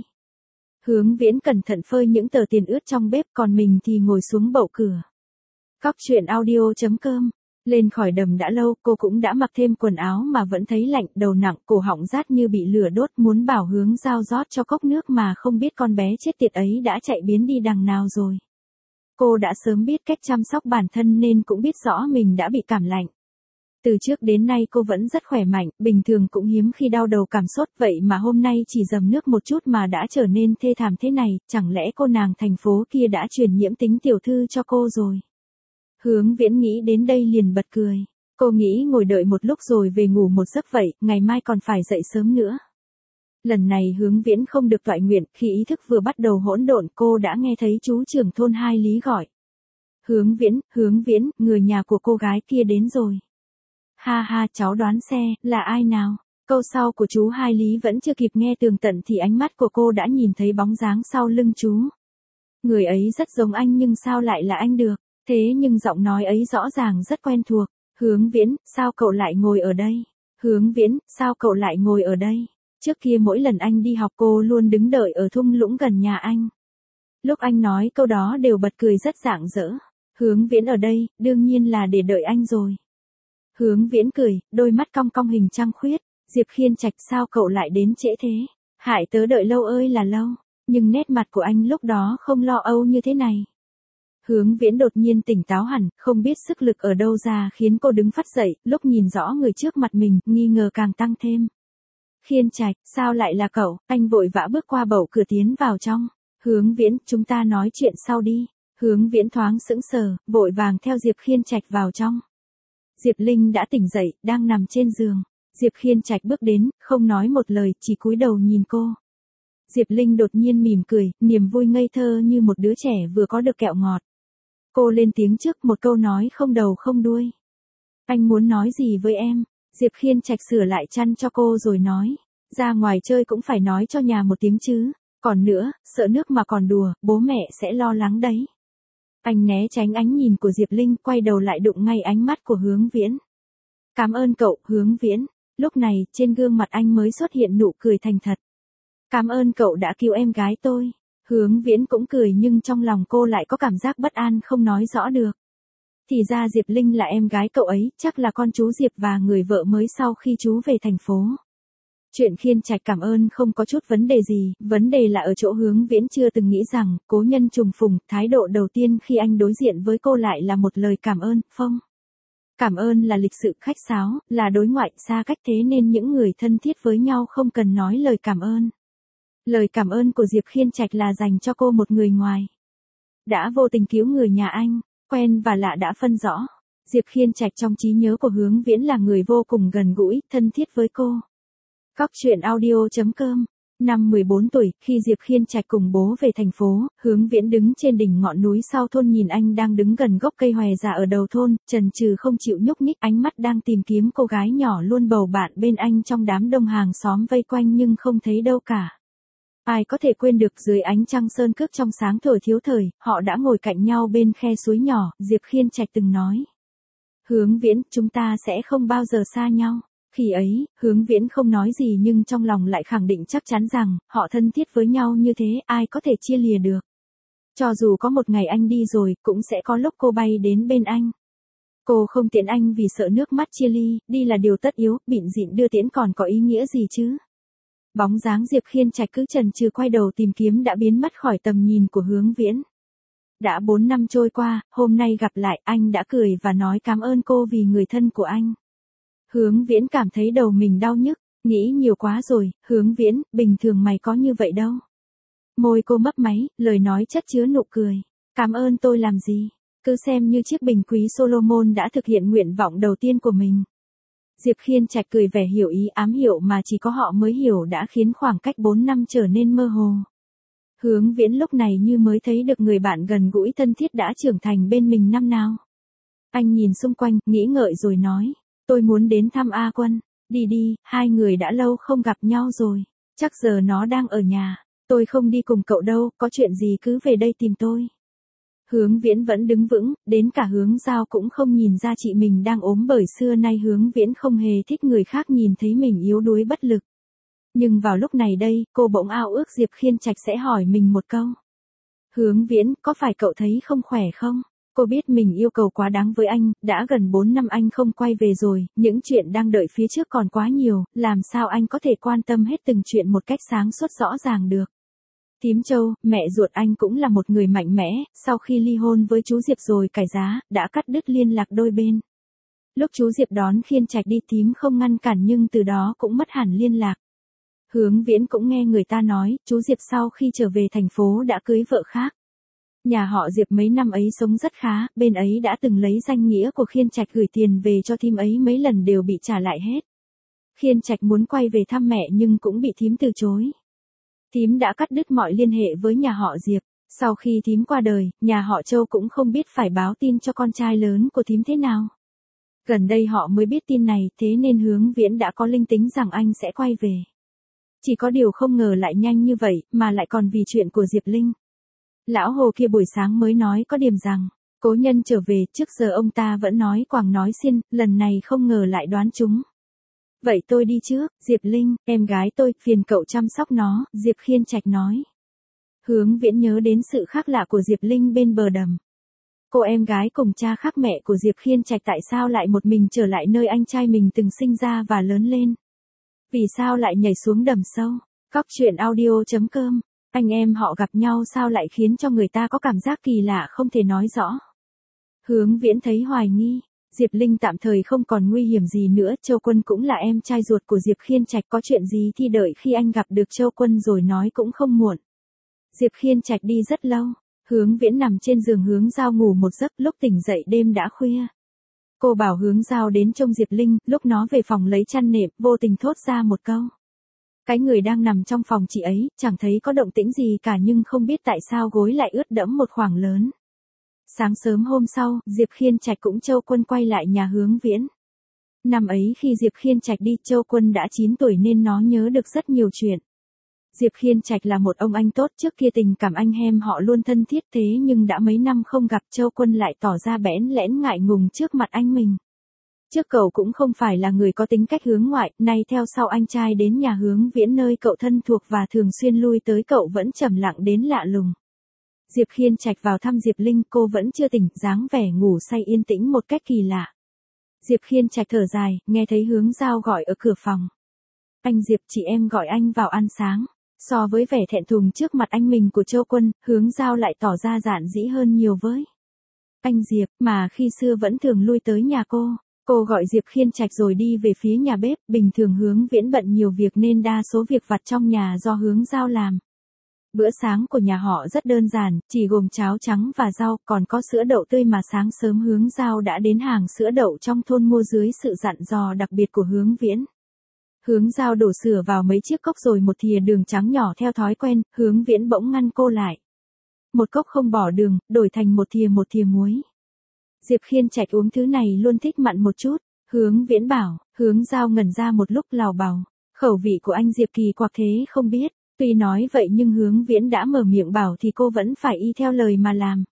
Hướng Viễn cẩn thận phơi những tờ tiền ướt trong bếp, còn mình thì ngồi xuống bậu cửa. Cóc truyện audio.com. Lên khỏi đầm đã lâu, cô cũng đã mặc thêm quần áo mà vẫn thấy lạnh, đầu nặng, cổ họng rát như bị lửa đốt, muốn bảo Hướng Giao rót cho cốc nước mà không biết con bé chết tiệt ấy đã chạy biến đi đằng nào rồi. Cô đã sớm biết cách chăm sóc bản thân nên cũng biết rõ mình đã bị cảm lạnh. Từ trước đến nay cô vẫn rất khỏe mạnh, bình thường cũng hiếm khi đau đầu cảm sốt, vậy mà hôm nay chỉ dầm nước một chút mà đã trở nên thê thảm thế này, chẳng lẽ cô nàng thành phố kia đã truyền nhiễm tính tiểu thư cho cô rồi. Hướng Viễn nghĩ đến đây liền bật cười. Cô nghĩ ngồi đợi một lúc rồi về ngủ một giấc vậy, ngày mai còn phải dậy sớm nữa. Lần này Hướng Viễn không được toại nguyện, khi ý thức vừa bắt đầu hỗn độn cô đã nghe thấy chú trưởng thôn Hai Lý gọi. Hướng Viễn, người nhà của cô gái kia đến rồi. Ha ha, cháu đoán xe, là ai nào? Câu sau của chú Hai Lý vẫn chưa kịp nghe tường tận thì ánh mắt của cô đã nhìn thấy bóng dáng sau lưng chú. Người ấy rất giống anh nhưng sao lại là anh được? Thế nhưng giọng nói ấy rõ ràng rất quen thuộc. Hướng Viễn, sao cậu lại ngồi ở đây? Hướng Viễn, sao cậu lại ngồi ở đây? Trước kia mỗi lần anh đi học cô luôn đứng đợi ở thung lũng gần nhà anh. Lúc anh nói câu đó đều bật cười rất rạng rỡ. Hướng Viễn ở đây, đương nhiên là để đợi anh rồi. Hướng Viễn cười, đôi mắt cong cong hình trăng khuyết. Diệp Khiên Trạch, sao cậu lại đến trễ thế? Hại tớ đợi lâu ơi là lâu. Nhưng nét mặt của anh lúc đó không lo âu như thế này. Hướng Viễn đột nhiên tỉnh táo hẳn, không biết sức lực ở đâu ra khiến cô đứng phắt dậy, lúc nhìn rõ người trước mặt mình, nghi ngờ càng tăng thêm. Khiên Trạch, sao lại là cậu? Anh vội vã bước qua bậu cửa tiến vào trong. Hướng Viễn, chúng ta nói chuyện sau đi. Hướng Viễn thoáng sững sờ, vội vàng theo Diệp Khiên Trạch vào trong. Diệp Linh đã tỉnh dậy, đang nằm trên giường. Diệp Khiên Trạch bước đến, không nói một lời, chỉ cúi đầu nhìn cô. Diệp Linh đột nhiên mỉm cười, niềm vui ngây thơ như một đứa trẻ vừa có được kẹo ngọt. Cô lên tiếng trước, một câu nói không đầu không đuôi. Anh muốn nói gì với em? Diệp Khiên Trạch sửa lại chăn cho cô rồi nói. Ra ngoài chơi cũng phải nói cho nhà một tiếng chứ. Còn nữa, sợ nước mà còn đùa, bố mẹ sẽ lo lắng đấy. Anh né tránh ánh nhìn của Diệp Linh, quay đầu lại đụng ngay ánh mắt của Hướng Viễn. Cảm ơn cậu, Hướng Viễn. Lúc này, trên gương mặt anh mới xuất hiện nụ cười thành thật. Cảm ơn cậu đã cứu em gái tôi. Hướng Viễn cũng cười nhưng trong lòng cô lại có cảm giác bất an không nói rõ được. Thì ra Diệp Linh là em gái cậu ấy, chắc là con chú Diệp và người vợ mới sau khi chú về thành phố. Chuyện Khiên Trạch cảm ơn không có chút vấn đề gì, vấn đề là ở chỗ Hướng Viễn chưa từng nghĩ rằng, cố nhân trùng phùng, thái độ đầu tiên khi anh đối diện với cô lại là một lời cảm ơn, phong. Cảm ơn là lịch sự khách sáo, là đối ngoại xa cách, thế nên những người thân thiết với nhau không cần nói lời cảm ơn. Lời cảm ơn của Diệp Khiên Trạch là dành cho cô, một người ngoài. Đã vô tình cứu người nhà anh, quen và lạ đã phân rõ. Diệp Khiên Trạch trong trí nhớ của Hướng Viễn là người vô cùng gần gũi, thân thiết với cô. Cóc truyện audio.com. Năm 14 tuổi, khi Diệp Khiên Trạch cùng bố về thành phố, Hướng Viễn đứng trên đỉnh ngọn núi sau thôn nhìn anh đang đứng gần gốc cây hòe già ở đầu thôn, chần chừ không chịu nhúc nhích, ánh mắt đang tìm kiếm cô gái nhỏ luôn bầu bạn bên anh trong đám đông hàng xóm vây quanh nhưng không thấy đâu cả. Ai có thể quên được dưới ánh trăng sơn cước trong sáng thổi thiếu thời, họ đã ngồi cạnh nhau bên khe suối nhỏ, Diệp Khiên Trạch từng nói. Hướng Viễn, chúng ta sẽ không bao giờ xa nhau. Khi ấy, Hướng Viễn không nói gì nhưng trong lòng lại khẳng định chắc chắn rằng, họ thân thiết với nhau như thế, ai có thể chia lìa được. Cho dù có một ngày anh đi rồi, cũng sẽ có lúc cô bay đến bên anh. Cô không tiễn anh vì sợ nước mắt chia ly, đi là điều tất yếu, bịn dịn đưa tiễn còn có ý nghĩa gì chứ. Bóng dáng Diệp Khiên Trạch cứ chần chừ quay đầu tìm kiếm đã biến mất khỏi tầm nhìn của Hướng Viễn. Đã 4 năm trôi qua, hôm nay gặp lại, anh đã cười và nói cảm ơn cô vì người thân của anh. Hướng Viễn cảm thấy đầu mình đau nhức, nghĩ nhiều quá rồi, Hướng Viễn, bình thường mày có như vậy đâu. Môi cô mấp máy, lời nói chất chứa nụ cười. Cảm ơn tôi làm gì, cứ xem như chiếc bình quý Solomon đã thực hiện nguyện vọng đầu tiên của mình. Diệp Khiên Trạch cười vẻ hiểu ý, ám hiệu mà chỉ có họ mới hiểu đã khiến khoảng cách 4 năm trở nên mơ hồ. Hướng Viễn lúc này như mới thấy được người bạn gần gũi thân thiết đã trưởng thành bên mình năm nào. Anh nhìn xung quanh, nghĩ ngợi rồi nói. Tôi muốn đến thăm A Quân. Đi đi, hai người đã lâu không gặp nhau rồi. Chắc giờ nó đang ở nhà. Tôi không đi cùng cậu đâu, có chuyện gì cứ về đây tìm tôi. Hướng Viễn vẫn đứng vững, đến cả Hướng Giao cũng không nhìn ra chị mình đang ốm bởi xưa nay Hướng Viễn không hề thích người khác nhìn thấy mình yếu đuối bất lực. Nhưng vào lúc này đây, cô bỗng ao ước Diệp Khiên Trạch sẽ hỏi mình một câu. Hướng Viễn, có phải cậu thấy không khỏe không? Cô biết mình yêu cầu quá đáng với anh, đã gần 4 năm anh không quay về rồi, những chuyện đang đợi phía trước còn quá nhiều, làm sao anh có thể quan tâm hết từng chuyện một cách sáng suốt rõ ràng được. Thím Châu, mẹ ruột anh cũng là một người mạnh mẽ, sau khi ly hôn với chú Diệp rồi cải giá, đã cắt đứt liên lạc đôi bên. Lúc chú Diệp đón Khiên Trạch đi thím không ngăn cản nhưng từ đó cũng mất hẳn liên lạc. Hướng Viễn cũng nghe người ta nói, chú Diệp sau khi trở về thành phố đã cưới vợ khác. Nhà họ Diệp mấy năm ấy sống rất khá, bên ấy đã từng lấy danh nghĩa của Khiên Trạch gửi tiền về cho thím ấy mấy lần đều bị trả lại hết. Khiên Trạch muốn quay về thăm mẹ nhưng cũng bị thím từ chối. Thím đã cắt đứt mọi liên hệ với nhà họ Diệp. Sau khi thím qua đời, nhà họ Châu cũng không biết phải báo tin cho con trai lớn của thím thế nào. Gần đây họ mới biết tin này, thế nên Hướng Viễn đã có linh tính rằng anh sẽ quay về. Chỉ có điều không ngờ lại nhanh như vậy, mà lại còn vì chuyện của Diệp Linh. Lão Hồ kia buổi sáng mới nói có điểm rằng, cố nhân trở về, trước giờ ông ta vẫn nói quàng nói xiên, lần này không ngờ lại đoán trúng. Vậy tôi đi trước, Diệp Linh, em gái tôi, phiền cậu chăm sóc nó, Diệp Khiên Trạch nói. Hướng Viễn nhớ đến sự khác lạ của Diệp Linh bên bờ đầm. Cô em gái cùng cha khác mẹ của Diệp Khiên Trạch tại sao lại một mình trở lại nơi anh trai mình từng sinh ra và lớn lên? Vì sao lại nhảy xuống đầm sâu? Cóc truyện audio.com. Anh em họ gặp nhau sao lại khiến cho người ta có cảm giác kỳ lạ không thể nói rõ. Hướng Viễn thấy hoài nghi. Diệp Linh tạm thời không còn nguy hiểm gì nữa, Châu Quân cũng là em trai ruột của Diệp Khiên Trạch, có chuyện gì thì đợi khi anh gặp được Châu Quân rồi nói cũng không muộn. Diệp Khiên Trạch đi rất lâu, Hướng Viễn nằm trên giường Hướng Giao ngủ một giấc, lúc tỉnh dậy đêm đã khuya. Cô bảo Hướng Giao đến trông Diệp Linh, lúc nó về phòng lấy chăn nệm, vô tình thốt ra một câu. Cái người đang nằm trong phòng chị ấy, chẳng thấy có động tĩnh gì cả nhưng không biết tại sao gối lại ướt đẫm một khoảng lớn. Sáng sớm hôm sau, Diệp Khiên Trạch cũng Châu Quân quay lại nhà Hướng Viễn. Năm ấy khi Diệp Khiên Trạch đi, Châu Quân đã 9 tuổi nên nó nhớ được rất nhiều chuyện. Diệp Khiên Trạch là một ông anh tốt, trước kia tình cảm anh em họ luôn thân thiết, thế nhưng đã mấy năm không gặp, Châu Quân lại tỏ ra bẽn lẽn ngại ngùng trước mặt anh mình. Trước cậu cũng không phải là người có tính cách hướng ngoại, nay theo sau anh trai đến nhà Hướng Viễn nơi cậu thân thuộc và thường xuyên lui tới, cậu vẫn trầm lặng đến lạ lùng. Diệp Khiên Trạch vào thăm Diệp Linh, cô vẫn chưa tỉnh, dáng vẻ ngủ say yên tĩnh một cách kỳ lạ. Diệp Khiên Trạch thở dài, nghe thấy Hướng Giao gọi ở cửa phòng. Anh Diệp, chị em gọi anh vào ăn sáng. So với vẻ thẹn thùng trước mặt anh mình của Châu Quân, Hướng Giao lại tỏ ra giản dĩ hơn nhiều với. Anh Diệp, mà khi xưa vẫn thường lui tới nhà cô. Cô gọi Diệp Khiên Trạch rồi đi về phía nhà bếp, bình thường Hướng Viễn bận nhiều việc nên đa số việc vặt trong nhà do Hướng Giao làm. Bữa sáng của nhà họ rất đơn giản, chỉ gồm cháo trắng và rau, còn có sữa đậu tươi mà sáng sớm Hướng Giao đã đến hàng sữa đậu trong thôn mua dưới sự dặn dò đặc biệt của Hướng Viễn. Hướng Giao đổ sữa vào mấy chiếc cốc rồi một thìa đường trắng nhỏ theo thói quen, Hướng Viễn bỗng ngăn cô lại. Một cốc không bỏ đường, đổi thành một thìa muối. Diệp Khiên Trạch uống thứ này luôn thích mặn một chút, Hướng Viễn bảo. Hướng Giao ngẩn ra một lúc lào bào. Khẩu vị của anh Diệp kỳ quặc thế không biết. Tuy nói vậy nhưng Hướng Viễn đã mở miệng bảo thì cô vẫn phải y theo lời mà làm.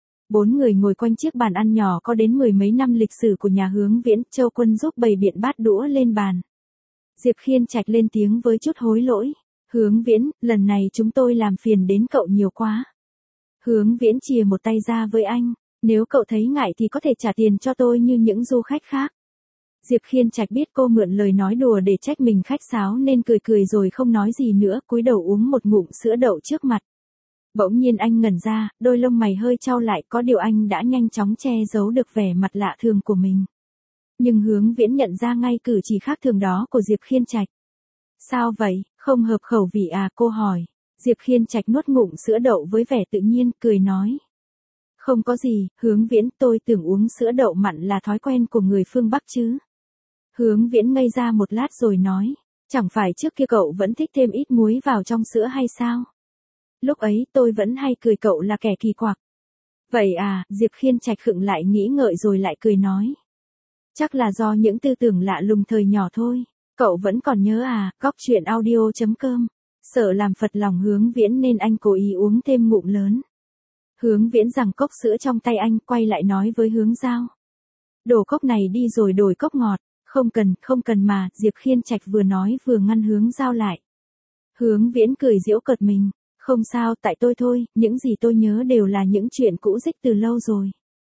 4 người ngồi quanh chiếc bàn ăn nhỏ có đến 10 mấy năm lịch sử của nhà Hướng Viễn, Châu Quân giúp bày biện bát đũa lên bàn. Diệp Khiên Trạch lên tiếng với chút hối lỗi. Hướng Viễn, lần này chúng tôi làm phiền đến cậu nhiều quá. Hướng Viễn chìa một tay ra với anh. Nếu cậu thấy ngại thì có thể trả tiền cho tôi như những du khách khác. Diệp Khiên Trạch biết cô mượn lời nói đùa để trách mình khách sáo nên cười cười rồi không nói gì nữa, cúi đầu uống một ngụm sữa đậu trước mặt. Bỗng nhiên anh ngẩn ra, đôi lông mày hơi chau lại, có điều anh đã nhanh chóng che giấu được vẻ mặt lạ thường của mình. Nhưng Hướng Viễn nhận ra ngay cử chỉ khác thường đó của Diệp Khiên Trạch. Sao vậy, không hợp khẩu vị à, cô hỏi. Diệp Khiên Trạch nuốt ngụm sữa đậu với vẻ tự nhiên, cười nói. Không có gì, Hướng Viễn, tôi tưởng uống sữa đậu mặn là thói quen của người phương Bắc chứ. Hướng Viễn ngây ra một lát rồi nói, chẳng phải trước kia cậu vẫn thích thêm ít muối vào trong sữa hay sao? Lúc ấy tôi vẫn hay cười cậu là kẻ kỳ quặc. Vậy à, Diệp Khiên Trạch khựng lại nghĩ ngợi rồi lại cười nói. Chắc là do những tư tưởng lạ lùng thời nhỏ thôi. Cậu vẫn còn nhớ à, Cóc truyện audio.com. Sợ làm phật lòng Hướng Viễn nên anh cố ý uống thêm ngụm lớn. Hướng Viễn giằng cốc sữa trong tay anh, quay lại nói với Hướng Giao. Đổ cốc này đi rồi đổi cốc ngọt. Không cần mà, Diệp Khiên Trạch vừa nói vừa ngăn Hướng Giao lại. Hướng Viễn cười giễu cợt mình. Không sao, tại tôi thôi, những gì tôi nhớ đều là những chuyện cũ rích từ lâu rồi.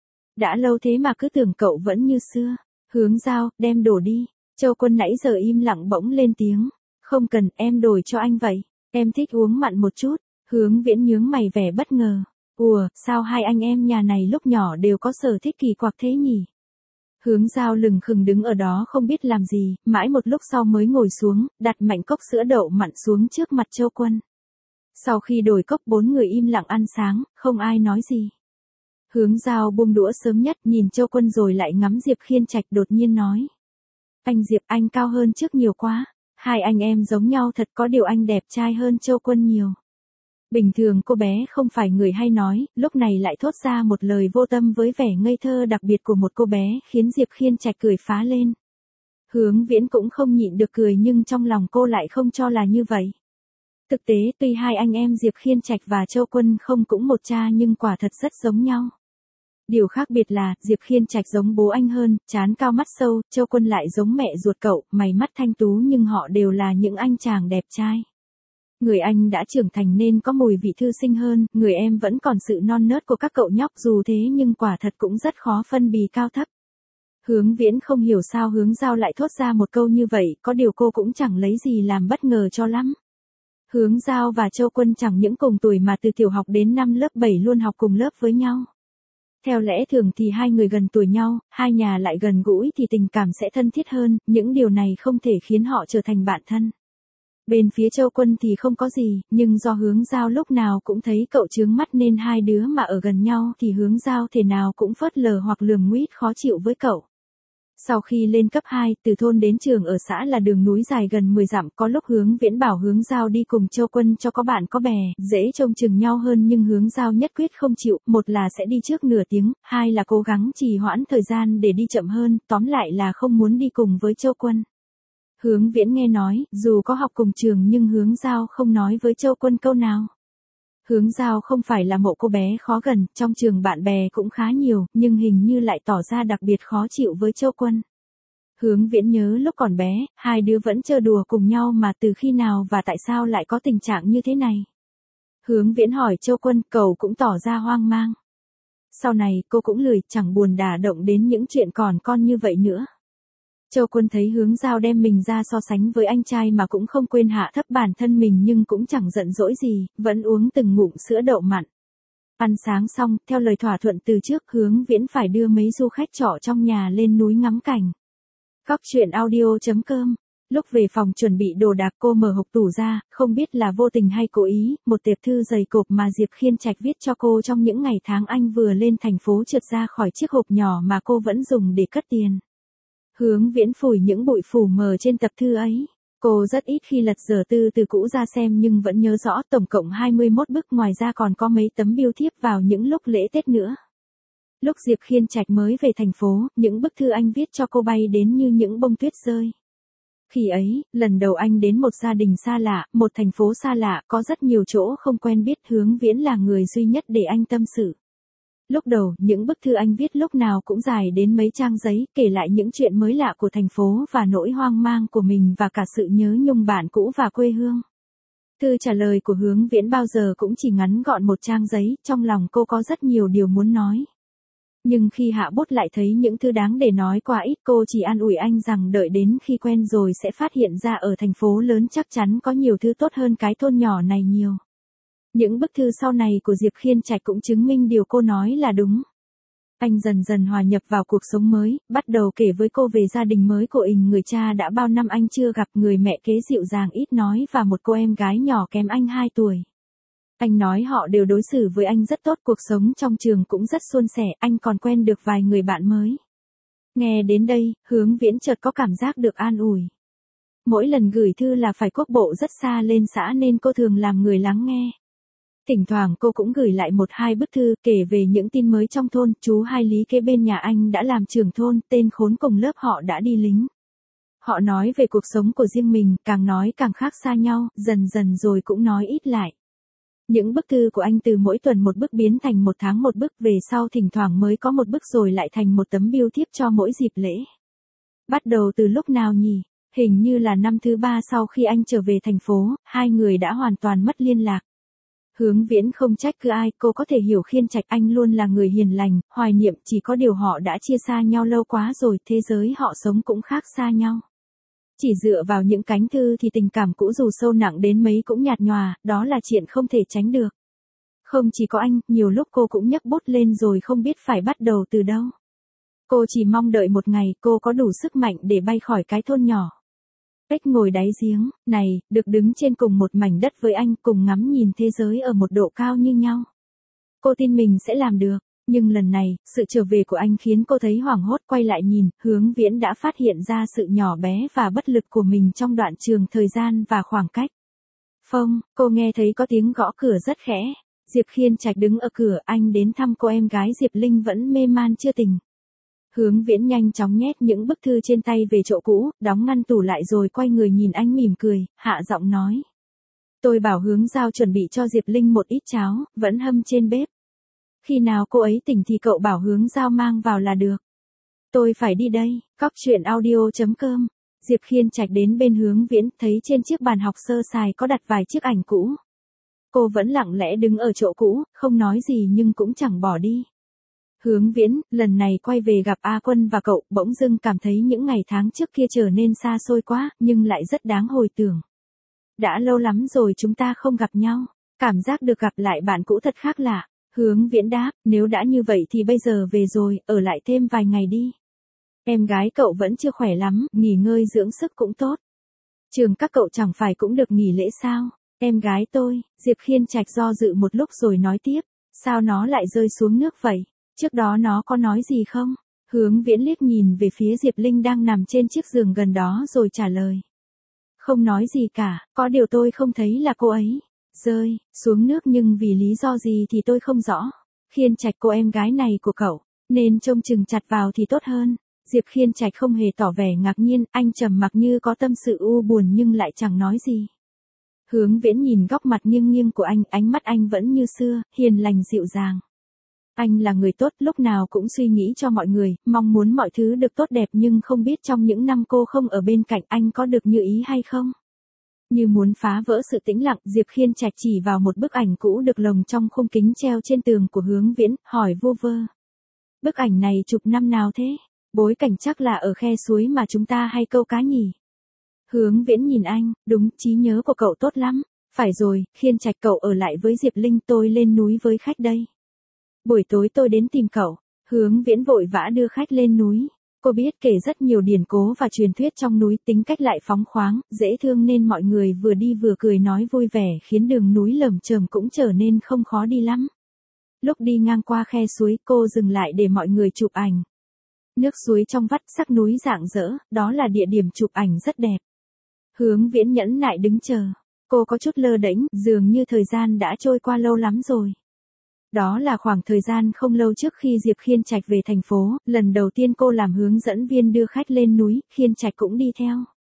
Đã lâu thế mà cứ tưởng cậu vẫn như xưa. Hướng Giao, đem đổ đi. Châu Quân nãy giờ im lặng bỗng lên tiếng. Không cần, em đổi cho anh vậy. Em thích uống mặn một chút. Hướng Viễn nhướng mày vẻ bất ngờ. Ủa, sao hai anh em nhà này lúc nhỏ đều có sở thích kỳ quặc thế nhỉ? Hướng Giao lừng khừng đứng ở đó không biết làm gì, mãi một lúc sau mới ngồi xuống, đặt mạnh cốc sữa đậu mặn xuống trước mặt Châu Quân. Sau khi đổi cốc, bốn người im lặng ăn sáng, không ai nói gì. Hướng Giao buông đũa sớm nhất, nhìn Châu Quân rồi lại ngắm Diệp Khiên Trạch, đột nhiên nói. Anh Diệp, anh cao hơn trước nhiều quá. Hai anh em giống nhau thật, có điều anh đẹp trai hơn Châu Quân nhiều. Bình thường cô bé không phải người hay nói, lúc này lại thốt ra một lời vô tâm với vẻ ngây thơ đặc biệt của một cô bé, khiến Diệp Khiên Trạch cười phá lên. Hướng Viễn cũng không nhịn được cười, nhưng trong lòng cô lại không cho là như vậy. Thực tế, tuy hai anh em Diệp Khiên Trạch và Châu Quân không cũng một cha nhưng quả thật rất giống nhau. Điều khác biệt là, Diệp Khiên Trạch giống bố anh hơn, trán cao mắt sâu, Châu Quân lại giống mẹ ruột cậu, mày mắt thanh tú, nhưng họ đều là những anh chàng đẹp trai. Người anh đã trưởng thành nên có mùi vị thư sinh hơn, người em vẫn còn sự non nớt của các cậu nhóc, dù thế nhưng quả thật cũng rất khó phân bì cao thấp. Hướng Viễn không hiểu sao Hướng Giao lại thốt ra một câu như vậy, có điều cô cũng chẳng lấy gì làm bất ngờ cho lắm. Hướng Giao và Châu Quân chẳng những cùng tuổi mà từ tiểu học đến năm lớp 7 luôn học cùng lớp với nhau. Theo lẽ thường thì hai người gần tuổi nhau, hai nhà lại gần gũi thì tình cảm sẽ thân thiết hơn, những điều này không thể khiến họ trở thành bạn thân. Bên phía Châu Quân thì không có gì, nhưng do Hướng Giao lúc nào cũng thấy cậu chướng mắt nên hai đứa mà ở gần nhau thì Hướng Giao thể nào cũng phớt lờ hoặc lườm nguýt khó chịu với cậu. Sau khi lên cấp 2, từ thôn đến trường ở xã là đường núi dài gần 10 dặm, có lúc Hướng Viễn bảo Hướng Giao đi cùng Châu Quân cho có bạn có bè, dễ trông chừng nhau hơn, nhưng Hướng Giao nhất quyết không chịu, một là sẽ đi trước nửa tiếng, hai là cố gắng trì hoãn thời gian để đi chậm hơn, tóm lại là không muốn đi cùng với Châu Quân. Hướng Viễn nghe nói, dù có học cùng trường nhưng Hướng Giao không nói với Châu Quân câu nào. Hướng Giao không phải là mộ cô bé khó gần, trong trường bạn bè cũng khá nhiều, nhưng hình như lại tỏ ra đặc biệt khó chịu với Châu Quân. Hướng Viễn nhớ lúc còn bé, hai đứa vẫn chơi đùa cùng nhau mà từ khi nào và tại sao lại có tình trạng như thế này. Hướng Viễn hỏi Châu Quân, cậu cũng tỏ ra hoang mang. Sau này cô cũng lười, chẳng buồn đả động đến những chuyện còn con như vậy nữa. Châu Quân thấy Hướng Giao đem mình ra so sánh với anh trai mà cũng không quên hạ thấp bản thân mình, nhưng cũng chẳng giận dỗi gì, vẫn uống từng ngụm sữa đậu mặn. Ăn sáng xong, theo lời thỏa thuận từ trước, Hướng Viễn phải đưa mấy du khách trọ trong nhà lên núi ngắm cảnh. Cóc truyện audio.com. Lúc về phòng chuẩn bị đồ đạc, cô mở hộp tủ ra, không biết là vô tình hay cố ý, một tệp thư dày cộp mà Diệp Khiên Trạch viết cho cô trong những ngày tháng anh vừa lên thành phố trượt ra khỏi chiếc hộp nhỏ mà cô vẫn dùng để cất tiền. Hướng Viễn phủi những bụi phủ mờ trên tập thư ấy. Cô rất ít khi lật dở từ cũ ra xem nhưng vẫn nhớ rõ tổng cộng 21 bức, ngoài ra còn có mấy tấm bưu thiếp vào những lúc lễ Tết nữa. Lúc Diệp Khiên Trạch mới về thành phố, những bức thư anh viết cho cô bay đến như những bông tuyết rơi. Khi ấy, lần đầu anh đến một gia đình xa lạ, một thành phố xa lạ, có rất nhiều chỗ không quen biết, Hướng Viễn là người duy nhất để anh tâm sự. Lúc đầu, những bức thư anh viết lúc nào cũng dài đến mấy trang giấy, kể lại những chuyện mới lạ của thành phố và nỗi hoang mang của mình và cả sự nhớ nhung bạn cũ và quê hương. Thư trả lời của Hướng Viễn bao giờ cũng chỉ ngắn gọn một trang giấy, trong lòng cô có rất nhiều điều muốn nói. Nhưng khi hạ bút lại thấy những thứ đáng để nói quá ít, cô chỉ an ủi anh rằng đợi đến khi quen rồi sẽ phát hiện ra ở thành phố lớn chắc chắn có nhiều thứ tốt hơn cái thôn nhỏ này nhiều. Những bức thư sau này của Diệp Khiên Trạch cũng chứng minh điều cô nói là đúng. Anh dần dần hòa nhập vào cuộc sống mới, bắt đầu kể với cô về gia đình mới của mình, người cha đã bao năm anh chưa gặp, người mẹ kế dịu dàng ít nói và một cô em gái nhỏ kém anh 2 tuổi. Anh nói họ đều đối xử với anh rất tốt, cuộc sống trong trường cũng rất suôn sẻ, anh còn quen được vài người bạn mới. Nghe đến đây, Hướng Viễn chợt có cảm giác được an ủi. Mỗi lần gửi thư là phải quốc bộ rất xa lên xã nên cô thường làm người lắng nghe. Thỉnh thoảng cô cũng gửi lại 1-2 bức thư kể về những tin mới trong thôn, chú Hai Lý kế bên nhà anh đã làm trưởng thôn, tên khốn cùng lớp họ đã đi lính. Họ nói về cuộc sống của riêng mình, càng nói càng khác xa nhau, dần dần rồi cũng nói ít lại. Những bức thư của anh từ mỗi tuần một bức biến thành một tháng một bức, về sau thỉnh thoảng mới có một bức rồi lại thành một tấm bưu thiếp cho mỗi dịp lễ. Bắt đầu từ lúc nào nhỉ? Hình như là năm thứ 3 sau khi anh trở về thành phố, hai người đã hoàn toàn mất liên lạc. Hướng Viễn không trách cứ ai, cô có thể hiểu Khiên Trạch, anh luôn là người hiền lành, hoài niệm, chỉ có điều họ đã chia xa nhau lâu quá rồi, thế giới họ sống cũng khác xa nhau. Chỉ dựa vào những cánh thư thì tình cảm cũ dù sâu nặng đến mấy cũng nhạt nhòa, đó là chuyện không thể tránh được. Không chỉ có anh, nhiều lúc cô cũng nhấc bút lên rồi không biết phải bắt đầu từ đâu. Cô chỉ mong đợi một ngày cô có đủ sức mạnh để bay khỏi cái thôn nhỏ. Cách ngồi đáy giếng, này, được đứng trên cùng một mảnh đất với anh, cùng ngắm nhìn thế giới ở một độ cao như nhau. Cô tin mình sẽ làm được, nhưng lần này, sự trở về của anh khiến cô thấy hoảng hốt, quay lại nhìn, Hướng Viễn đã phát hiện ra sự nhỏ bé và bất lực của mình trong đoạn trường thời gian và khoảng cách. Phông, cô nghe thấy có tiếng gõ cửa rất khẽ. Diệp Khiên Trạch đứng ở cửa, anh đến thăm cô em gái Diệp Linh vẫn mê man chưa tỉnh. Hướng Viễn nhanh chóng nhét những bức thư trên tay về chỗ cũ, đóng ngăn tủ lại rồi quay người nhìn anh mỉm cười, hạ giọng nói. Tôi bảo Hướng Giao chuẩn bị cho Diệp Linh một ít cháo, vẫn hâm trên bếp. Khi nào cô ấy tỉnh thì cậu bảo Hướng Giao mang vào là được. Tôi phải đi đây, coctruyện.audio.com. Diệp Khiên Trạch đến bên Hướng Viễn, thấy trên chiếc bàn học sơ sài có đặt vài chiếc ảnh cũ. Cô vẫn lặng lẽ đứng ở chỗ cũ, không nói gì nhưng cũng chẳng bỏ đi. Hướng Viễn, lần này quay về gặp A Quân và cậu, bỗng dưng cảm thấy những ngày tháng trước kia trở nên xa xôi quá, nhưng lại rất đáng hồi tưởng. Đã lâu lắm rồi chúng ta không gặp nhau, cảm giác được gặp lại bạn cũ thật khác lạ. Hướng Viễn đáp, nếu đã như vậy thì bây giờ về rồi, ở lại thêm vài ngày đi. Em gái cậu vẫn chưa khỏe lắm, nghỉ ngơi dưỡng sức cũng tốt. Trường các cậu chẳng phải cũng được nghỉ lễ sao? Em gái tôi, Diệp Khiên Trạch do dự một lúc rồi nói tiếp, sao nó lại rơi xuống nước vậy? Trước đó nó có nói gì không? Hướng Viễn liếc nhìn về phía Diệp Linh đang nằm trên chiếc giường gần đó rồi trả lời. Không nói gì cả, có điều tôi không thấy là cô ấy rơi xuống nước, nhưng vì lý do gì thì tôi không rõ. Khiên Trạch, cô em gái này của cậu, nên trông chừng chặt vào thì tốt hơn. Diệp Khiên Trạch không hề tỏ vẻ ngạc nhiên, anh trầm mặc như có tâm sự u buồn nhưng lại chẳng nói gì. Hướng Viễn nhìn góc mặt nghiêng nghiêng của anh, ánh mắt anh vẫn như xưa, hiền lành dịu dàng. Anh là người tốt, lúc nào cũng suy nghĩ cho mọi người, mong muốn mọi thứ được tốt đẹp, nhưng không biết trong những năm cô không ở bên cạnh anh có được như ý hay không. Như muốn phá vỡ sự tĩnh lặng, Diệp Khiên Trạch chỉ vào một bức ảnh cũ được lồng trong khung kính treo trên tường của Hướng Viễn, hỏi vu vơ. Bức ảnh này chụp năm nào thế? Bối cảnh chắc là ở khe suối mà chúng ta hay câu cá nhỉ? Hướng Viễn nhìn anh, đúng, trí nhớ của cậu tốt lắm. Phải rồi, Khiên Trạch, cậu ở lại với Diệp Linh, tôi lên núi với khách đây. Buổi tối tôi đến tìm cậu. Hướng Viễn vội vã đưa khách lên núi. Cô biết kể rất nhiều điển cố và truyền thuyết trong núi, tính cách lại phóng khoáng, dễ thương nên mọi người vừa đi vừa cười nói vui vẻ, khiến đường núi lởm chởm cũng trở nên không khó đi lắm. Lúc đi ngang qua khe suối, cô dừng lại để mọi người chụp ảnh. Nước suối trong vắt, sắc núi rạng rỡ, đó là địa điểm chụp ảnh rất đẹp. Hướng Viễn nhẫn nại đứng chờ. Cô có chút lơ đễnh, dường như thời gian đã trôi qua lâu lắm rồi. Đó là khoảng thời gian không lâu trước khi Diệp Khiên Trạch về thành phố, lần đầu tiên cô làm hướng dẫn viên đưa khách lên núi, Khiên Trạch cũng đi theo.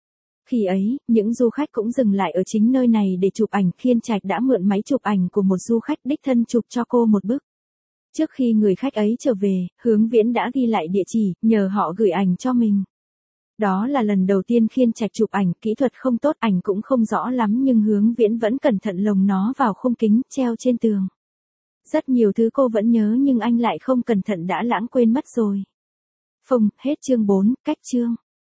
Khi ấy, những du khách cũng dừng lại ở chính nơi này để chụp ảnh, Khiên Trạch đã mượn máy chụp ảnh của một du khách đích thân chụp cho cô một bức. Trước khi người khách ấy trở về, Hướng Viễn đã ghi lại địa chỉ, nhờ họ gửi ảnh cho mình. Đó là lần đầu tiên Khiên Trạch chụp ảnh, kỹ thuật không tốt, ảnh cũng không rõ lắm nhưng Hướng Viễn vẫn cẩn thận lồng nó vào khung kính, treo trên tường. Rất nhiều thứ cô vẫn nhớ nhưng anh lại không cẩn thận đã lãng quên mất rồi. Phông, hết chương 4, cách chương.